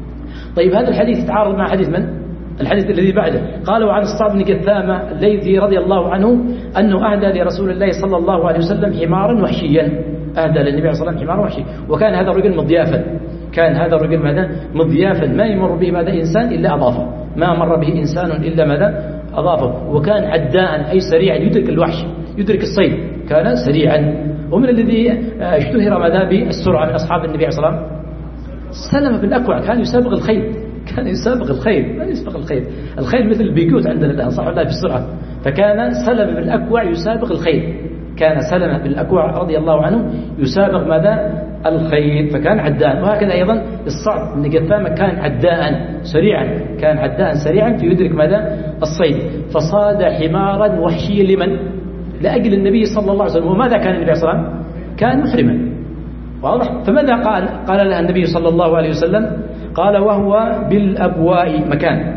طيب هذا الحديث يتعارض مع حديث من؟ الحديث الذي بعده. قالوا عن الصعب بن جثامة الليثي رضي الله عنه أنه أهدى لرسول الله صلى الله عليه وسلم حمارا وحشيا، أهدى للنبي صلى الله عليه وسلم حمارا وحشيا، وكان هذا الرجل مضيافا، كان هذا الرجل ماذا؟ مضيافا، ما يمر به ماذا؟ إنسان إلا أضافه، ما مر به إنسان إلا ماذا؟ أضافه. وكان عداء أي سريعا يدرك الوحش، يدرك الصيد، كان سريعا. ومن الذي اشتهر ماذا؟ بالسرعة من أصحاب النبي صلى الله عليه وسلم سلمة بن الأكوع، كان يسابق الخيل، كان يسابق الخيل، ما يسبق الخيل، الخيل مثل البيكوت عندنا الآن صح ولا في السرعة، فكان سلمة بن الأكوع يسابق الخيل، كان سلمة بن الأكوع رضي الله عنه يسابق ماذا؟ الخيل، فكان عداء. وهكذا أيضا الصعب بن جثامة كان عداء سريعا، كان عداء سريعا في يدرك ماذا؟ الصيد. فصاد حمارا وحشيا لمن؟ لأجل النبي صلى الله عليه وسلم. وماذا كان النبي صلى الله عليه وسلم؟ كان محرما، واضح؟ فماذا قال؟ قال لها النبي صلى الله عليه وسلم، قال وهو بالأبواء مكان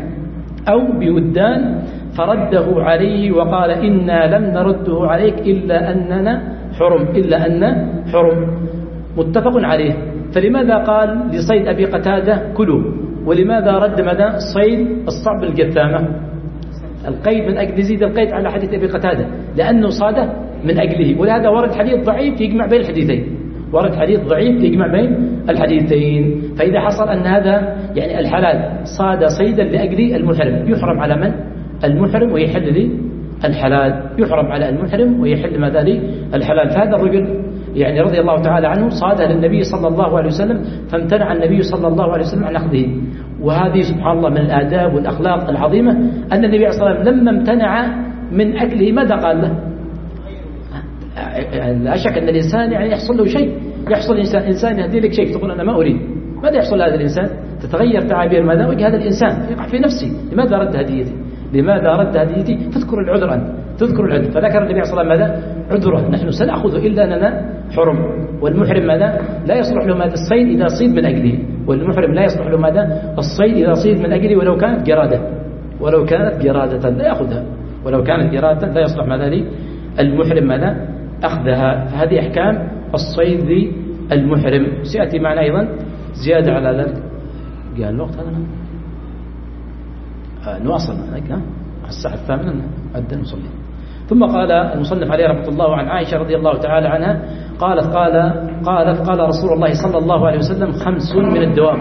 أو بودان، فرده عليه وقال إنا لم نرده عليك إلا أننا حرم، إلا أن حرم، متفق عليه. فلماذا قال لصيد أبي قتادة كلوا، ولماذا رد ماذا؟ صيد الصعب الجثامة؟ القيد من أجل يزيد القيد على حديث أبي قتادة، لأنه صاد من أجله. ولهذا ورد حديث ضعيف يجمع بين الحديثين، ورد حديث ضعيف يجمع بين الحديثين. فإذا حصل أن هذا يعني الحلال صاد صيدا لأجل المحرم، يحرم على من؟ المحرم، ويحل لي الحلال، يحرم على المحرم ويحل ماذا؟ لي الحلال. فهذا الرجل يعني رضي الله تعالى عنه صاد للنبي صلى الله عليه وسلم، فامتنع النبي صلى الله عليه وسلم عن أخذه. وهذه سبحان الله من الآداب والأخلاق العظيمة، أن النبي صلى الله عليه وسلم لما امتنع من أكله ماذا قال له؟ لا شك أن الإنسان يعني يحصل له شيء، يحصل إنسان إنسان يهدي لك شيء تقول أنا ما أريد، ماذا يحصل لهذا الإنسان؟ تتغير تعابير ماذا؟ وجه هذا الإنسان، يقع في نفسي، لماذا رد هديتي؟ لماذا رد هديتي؟ تذكر العذر أنت، تذكر العذر. فذكر النبي صلى الله عليه وسلم ماذا؟ عذره، نحن سنأخذه إلا أننا حرم. والمحرم ماذا؟ لا يصلح له ماذا؟ الصيد إذا صيد من أجله، والمحرم لا يصلح له ماذا؟ الصيد إذا صيد من أجله، ولو كانت جرادة، ولو كانت جرادة لا يأخذها، ولو كانت جرادة لا يصلح ماذا؟ لي المحرم ماذا؟ أخذها. فهذه أحكام الصيد للمحرم. سيأتي معنا أيضا زيادة على ذلك. جاء الوقت هذا آه نواصل على الساعة الثامنة أدى نصلي. ثم قال المصنف عليه رحمة الله عن عائشة رضي الله تعالى عنها قالت قال قالت قال رسول الله صلى الله عليه وسلم خمس من الدواب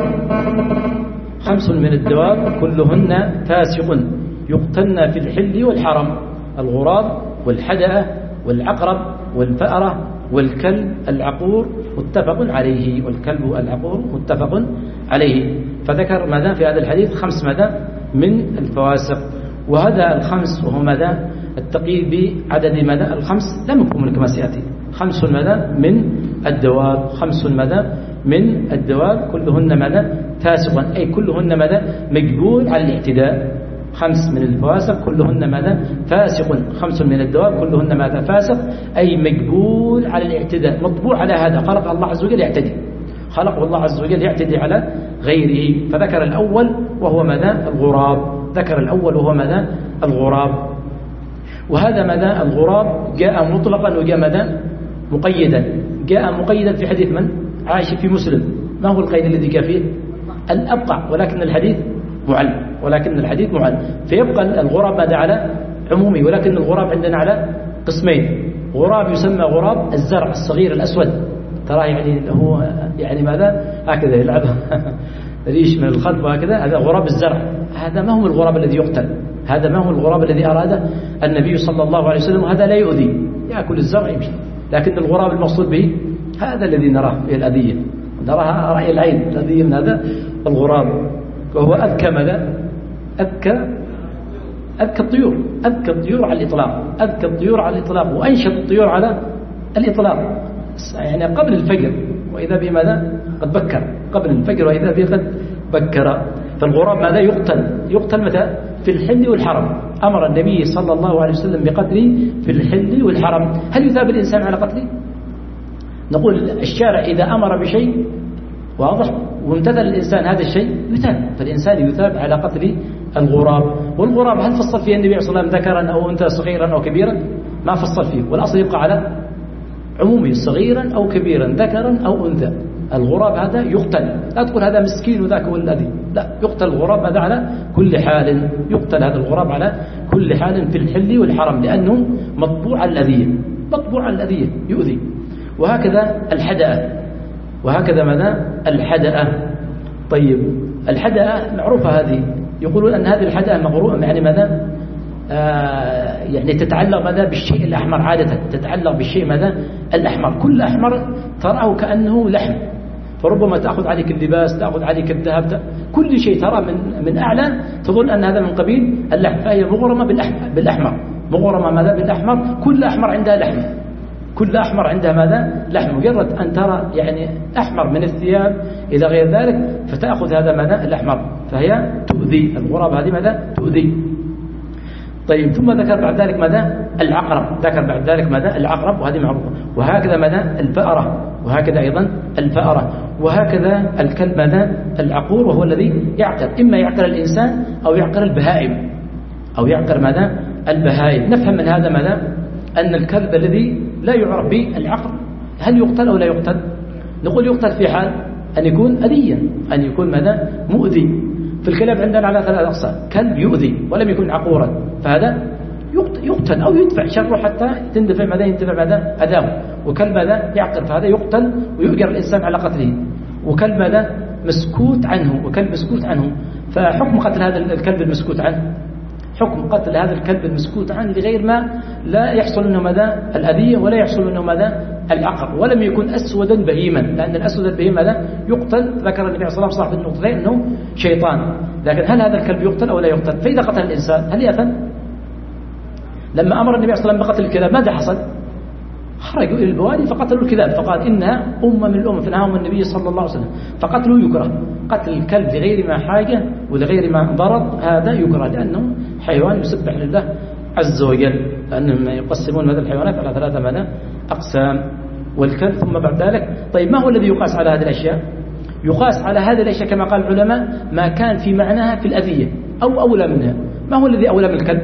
خمس من الدواب كلهن فاسق يقتلن في الحل والحرم: الغراب والحدأة والعقرب والفأرة والكلب العقور متفق عليه. والكلب العقور متفق عليه. فذكر ماذا في هذا الحديث؟ خمس ماذا من الفواسق. وهذا الخمس وهو ماذا؟ التقييد بعدد ماذا؟ الخمس لا مفهوم كما سيأتي. خمس ماذا من الدواب، خمس ماذا من الدواب كلهن ماذا؟ فاسقا، أي كلهن ماذا؟ مجبول على الاعتداء. خمس من الفواسق كلهن ماذا؟ فاسق. خمس من الدواب كلهن ماذا؟ فاسق، أي مجبول على الاعتداء، مطبوع على هذا، خلق الله عز وجل يعتدي، خلق الله عز وجل يعتدي على غيره. فذكر الأول وهو ماذا؟ الغراب. ذكر الأول وهو ماذا؟ الغراب. وهذا ماذا؟ الغراب جاء مطلقا وجاء ماذا؟ مقيدا. جاء مقيدا في حديث من؟ عائشة في مسلم. ما هو القيد الذي جاء فيه؟ الأبقع، ولكن الحديث معل، ولكن الحديث معل. فيبقى الغراب ماذا؟ على عمومي، ولكن الغراب عندنا على قسمين. غراب يسمى غراب الزرع الصغير الأسود، تراه يعني هو يعني ماذا؟ هكذا يلعب ريش من الخلف وهكذا، هذا غراب الزرع. هذا ما هو الغراب الذي يقتل، هذا ما هو الغراب الذي أراده النبي صلى الله عليه وسلم. هذا لا يؤذي، يأكل الزرع يمشي. لكن الغراب المقصود به هذا الذي نراه في الأذية، نراها رأي العين، الأذية من هذا الغراب. وهو أذكى ماذا؟ أذكى أذكى الطيور، أذكى الطيور على الإطلاق، أذكى الطيور على الإطلاق، وأنشط الطيور على الإطلاق. يعني قبل الفجر وإذا به ماذا؟ قد بكر، قبل الفجر وإذا به قد بكر. فالغراب ماذا يقتل يقتل متى؟ في الحل والحرم. أمر النبي صلى الله عليه وسلم بقتله في الحل والحرم. هل يثاب الإنسان على قتله؟ نقول الشارع إذا أمر بشيء واضح وامتثل الإنسان هذا الشيء يثاب، فالإنسان يثاب على قتل الغراب. والغراب هل فصل فيه النبي صلى الله عليه وسلم ذكرا أو أنثى صغيرا أو كبيرا؟ ما فصل فيه، والأصل يبقى على عمومي صغيرا أو كبيرا ذكرا أو أنثى. الغراب هذا يقتل، لا تقول هذا مسكين وذاك هو الذي، لا، يقتل الغراب هذا على كل حال، يقتل هذا الغراب على كل حال في الحل والحرم، لأنه مطبوع الأذية، مطبوع الأذية يؤذي. وهكذا الحدأة، وهكذا ماذا؟ الحدأة. طيب الحدأة معروفة هذه، يقولون أن هذه الحدأة مغروءة، يعني ماذا؟ آه يعني تتعلق ماذا؟ بالشيء الأحمر، عادة تتعلق بالشيء ماذا؟ الأحمر. كل أحمر تراه كأنه لحم، فربما تأخذ عليك اللباس، تأخذ عليك الذهب، كل شيء ترى من من أعلى تظن أن هذا من قبيل اللحم، فهي مغرمة بالأحمر، مغرمة ماذا؟ بالأحمر. كل أحمر عندها لحم، كل أحمر عندها ماذا؟ لحم. مجرد أن ترى يعني أحمر من الثياب إلى غير ذلك فتأخذ هذا ماذا؟ الأحمر، فهي تؤذي. الغراب هذه ماذا؟ تؤذي. طيب ثم ذكر بعد ذلك ماذا؟ العقرب، ذكر بعد ذلك ماذا؟ العقرب، وهذه معروفة. وهكذا ماذا؟ الفأرة، وهكذا أيضا الفأرة. وهكذا الكلب ماذا؟ العقور، وهو الذي يعقر، إما يعقر الإنسان أو يعقر البهائم، أو يعقر ماذا؟ البهائم. نفهم من هذا ماذا؟ أن الكلب الذي لا يعرف بالعقر هل يقتل أو لا يقتل؟ نقول يقتل في حال أن يكون أذيا، أن يكون ماذا؟ مؤذي. في الكلاب عندنا على ثلاث أقسام: كلب يؤذي ولم يكن عقورا فهذا يقتل أو يدفع شره حتى تندفع ماذا؟ يندفع ماذا؟ أذاه. وكلب ماذا؟ يعقر، فهذا يقتل ويؤجر الإنسان على قتله. وكلب ماذا؟ مسكوت عنه، وكلب مسكوت عنه. فحكم قتل هذا الكلب المسكوت عنه، حكم قتل هذا الكلب المسكوت عنه لغير ما لا يحصل منه ماذا؟ الأذية، ولا يحصل منه ماذا؟ العقر، ولم يكن أسودا بهيما، لأن الأسود البهيم ماذا؟ يقتل. ذكر النبي صلى الله عليه وسلم صاحب النقطتين أنه شيطان. لكن هل هذا الكلب يقتل أو لا يقتل؟ فإذا قتل الإنسان هل يأثم؟ لما أمر النبي صلى الله عليه وسلم بقتل الكلاب ماذا حصل؟ خرجوا إلى البوادي فقتلوا الكلاب، فقال إنها أمة من الأمم فنهاهم النبي صلى الله عليه وسلم. فقتلوا يكره، قتل الكلب لغير ما حاجة ولغير ما ضرر هذا يكره، لأنه حيوان يسبح لله عز وجل، لأنهم يقسمون هذه الحيوانات على ثلاثة ماذا؟ أقسام، والكلب ثم بعد ذلك. طيب ما هو الذي يقاس على هذه الأشياء؟ يقاس على هذه الأشياء كما قال العلماء ما كان في معناها في الأذية أو أولى منها. ما هو الذي أولى من الكلب؟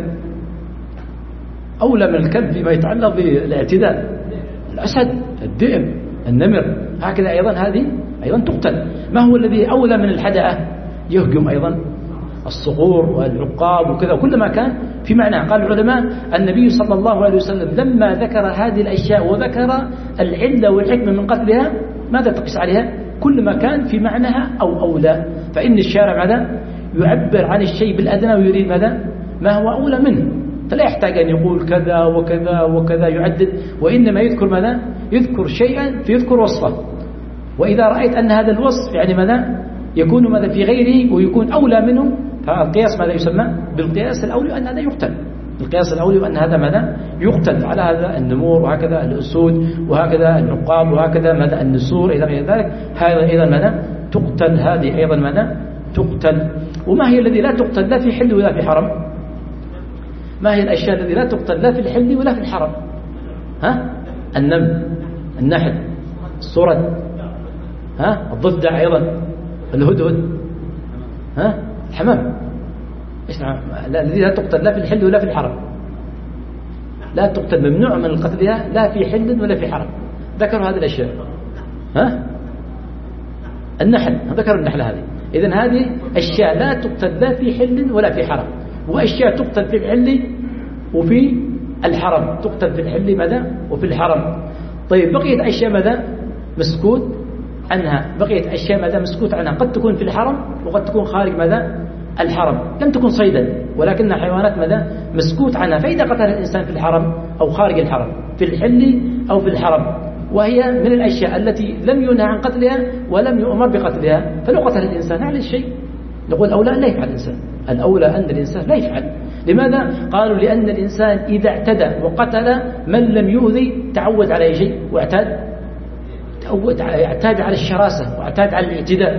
أولى من الكلب فيما يتعلق بالاعتداء: الأسد، الذئب، النمر. هكذا أيضا هذه أيضا تقتل. ما هو الذي أولى من الحدأة؟ يهجم أيضا الصقور والعقاب وكذا، كل ما كان في معناه. قال العلماء النبي صلى الله عليه وسلم لما ذكر هذه الأشياء وذكر العلة والحكمة من قتلها ماذا تقيس عليها؟ كل ما كان في معناها أو أولى. فإن الشارع ماذا؟ يعبر عن الشيء بالأدنى ويريد ماذا؟ ما هو أولى منه، فلا يحتاج أن يقول كذا وكذا وكذا يعدد، وإنما يذكر ماذا؟ يذكر شيئا فيذكر وصفه. وإذا رأيت أن هذا الوصف يعني ماذا؟ يكون ماذا في غيره ويكون أولى منه، فالقياس ماذا يسمى؟ بالقياس الأولي أن هذا يقتل. القياس الأولي أن هذا ماذا؟ يقتل على هذا النمور، وهكذا الأسود، وهكذا العقاب، وهكذا ماذا؟ النسور إلى غير ذلك. هذا أيضا ماذا؟ تقتل. هذه أيضا ماذا؟ تقتل. وما هي الذي لا تقتل لا في حل ولا في حرم؟ ما هي الأشياء التي لا تقتل لا في الحل ولا في الحرم؟ ها؟ النمل، النحل، الصرد، ها؟ الضفدع أيضا، الهدهد، ها؟ الحمام. إيش لا الذي لا تقتل لا في الحل ولا في الحرم، لا تقتل، ممنوع من قتلها لا في حل ولا في حرم. ذكروا هذه الأشياء. ها؟ النحل، ذكروا النحل هذه. إذن هذه أشياء لا تقتل لا في حل ولا في حرم، وأشياء تقتل في الحل وفي الحرم. تقتل في الحل ماذا؟ وفي الحرم. طيب بقية أشياء ماذا؟ مسكوت عنها. بقية أشياء ماذا؟ مسكوت عنها، قد تكون في الحرم وقد تكون خارج ماذا؟ الحرم. لم تكن صيدا ولكنها حيوانات ماذا؟ مسكوت عنها. فإذا قتل الإنسان في الحرم أو خارج الحرم، في الحل أو في الحرم، وهي من الأشياء التي لم ينهى عن قتلها ولم يؤمر بقتلها، فلو قتل الإنسان على الشيء نقول الأولى أن لا يفعل الإنسان. الأولى أن الإنسان لا يفعل. لماذا؟ قالوا لأن الإنسان إذا اعتدى وقتل من لم يؤذي تعود على شيء واعتاد، اعتاد على الشراسة واعتاد على الاعتداء.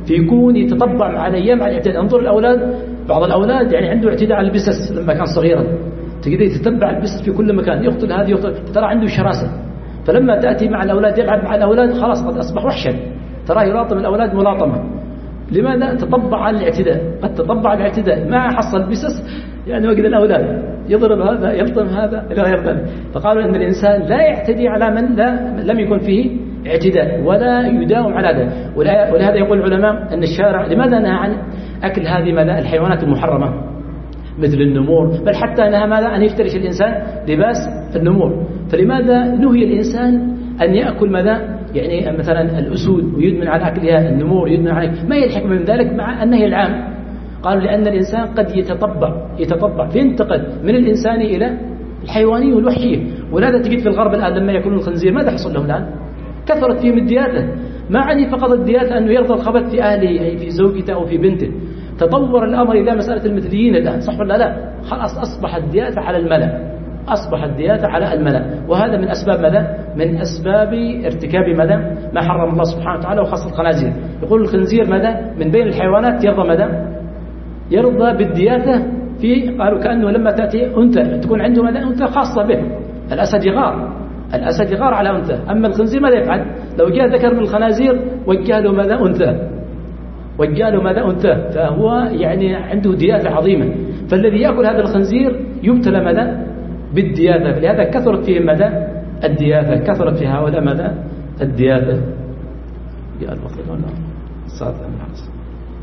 في كون يتطبع مع الأيام على الاعتداء. انظر الأولاد، بعض الأولاد يعني عنده اعتداء على البسس لما كان صغيرا، تجد يتتبع البسس في كل مكان، يقتل هذه يقتل، ترى عنده شراسة. فلما تأتي مع الأولاد يلعب مع الأولاد خلاص قد أصبح وحشا، تراه يلاطم الأولاد ملاطمة. لماذا؟ تطبع على الاعتداء، قد تطبع على الاعتداء ما حصل بسس يعني وقت الأولاد يضرب هذا يلطم هذا إلى غير ذلك. فقالوا أن الإنسان لا يعتدي على من لا لم يكن فيه اعتداء ولا يداوم على هذا. ولهذا يقول العلماء أن الشارع لماذا نهى عن أكل هذه ماذا الحيوانات المحرمة مثل النمور، بل حتى نهى ماذا أن يفترش الإنسان لباس النمور. فلماذا نهي الإنسان أن يأكل ماذا يعني مثلا الأسود ويدمن على أكلها، النمور يدمن على، ما هي الحكمة من ذلك مع النهي العام؟ قالوا لأن الإنسان قد يتطبع يتطبع فينتقل من الإنسان إلى الحيوانية والوحشية. ولهذا تجد في الغرب الآن لما يأكلون الخنزير ماذا حصل لهم الآن؟ كثرت فيهم الدياثة. ما عني فقط الدياثة أنه يرضى الخبث في أهله أي في زوجته أو في بنته، تطور الأمر إلى مسألة المثليين الآن، صح ولا لا؟ خلاص أصبح الدياثة على الملأ، أصبح الدياثة على الملأ. وهذا من أسباب ماذا؟ من أسباب ارتكاب ماذا؟ ما حرم الله سبحانه وتعالى وخاصة الخنازير. يقول الخنزير ماذا؟ من بين الحيوانات يرضى ماذا؟ يرضى بالدياثة في، قالوا كأنه لما تأتي أنثى تكون عنده ماذا؟ أنثى خاصة به. الأسد يغار، الأسد يغار على أنثى، أما الخنزير ماذا يفعل؟ لو جاء ذكر من الخنازير وجه له ماذا؟ أنثى، وجه له ماذا؟ أنثى. فهو يعني عنده دياثة عظيمة. فالذي يأكل هذا الخنزير يبتلى ماذا؟ بالدياثة. فلهذا كثرت فيهم ماذا؟ الدياثة، كثرت في هؤلاء ماذا؟ الدياثة. يا الوقت ولا الساعة الثامنة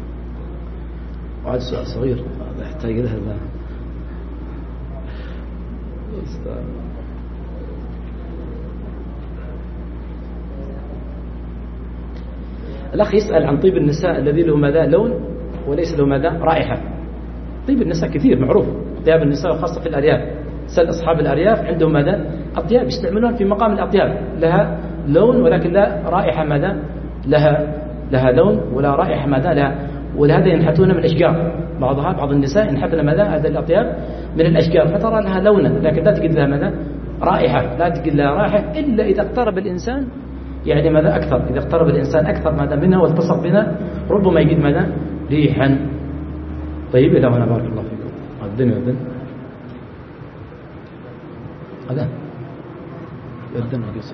وعد سؤال صغير هذا يحتاج له هذا. الأخ يسأل عن طيب النساء الذي له ماذا؟ لون وليس له ماذا؟ رائحة. طيب النساء كثير معروف، طياب النساء وخاصة في الأرياف. سأل أصحاب الأرياف عندهم ماذا؟ أطياب يستعملون في مقام الأطياب، لها لون ولكن لا رائحة ماذا؟ لها لها لون ولا رائحة ماذا؟ لها. ولهذا ينحتون من الأشجار، بعضها بعض النساء ينحتن ماذا؟ هذه الأطياب من الأشجار، فترى لها لونا لكن لا تجد لها ماذا؟ رائحة، لا تجد لها رائحة إلا إذا اقترب الإنسان يعني ماذا؟ أكثر، إذا اقترب الإنسان أكثر ماذا منها والتصق بنا ربما يجد ماذا؟ ريحا. طيب إلى هنا بارك الله فيكم. الدنيا الدنيا هذا الدنيا قصة.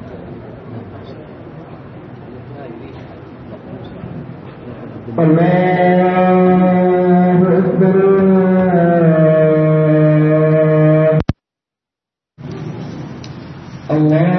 وما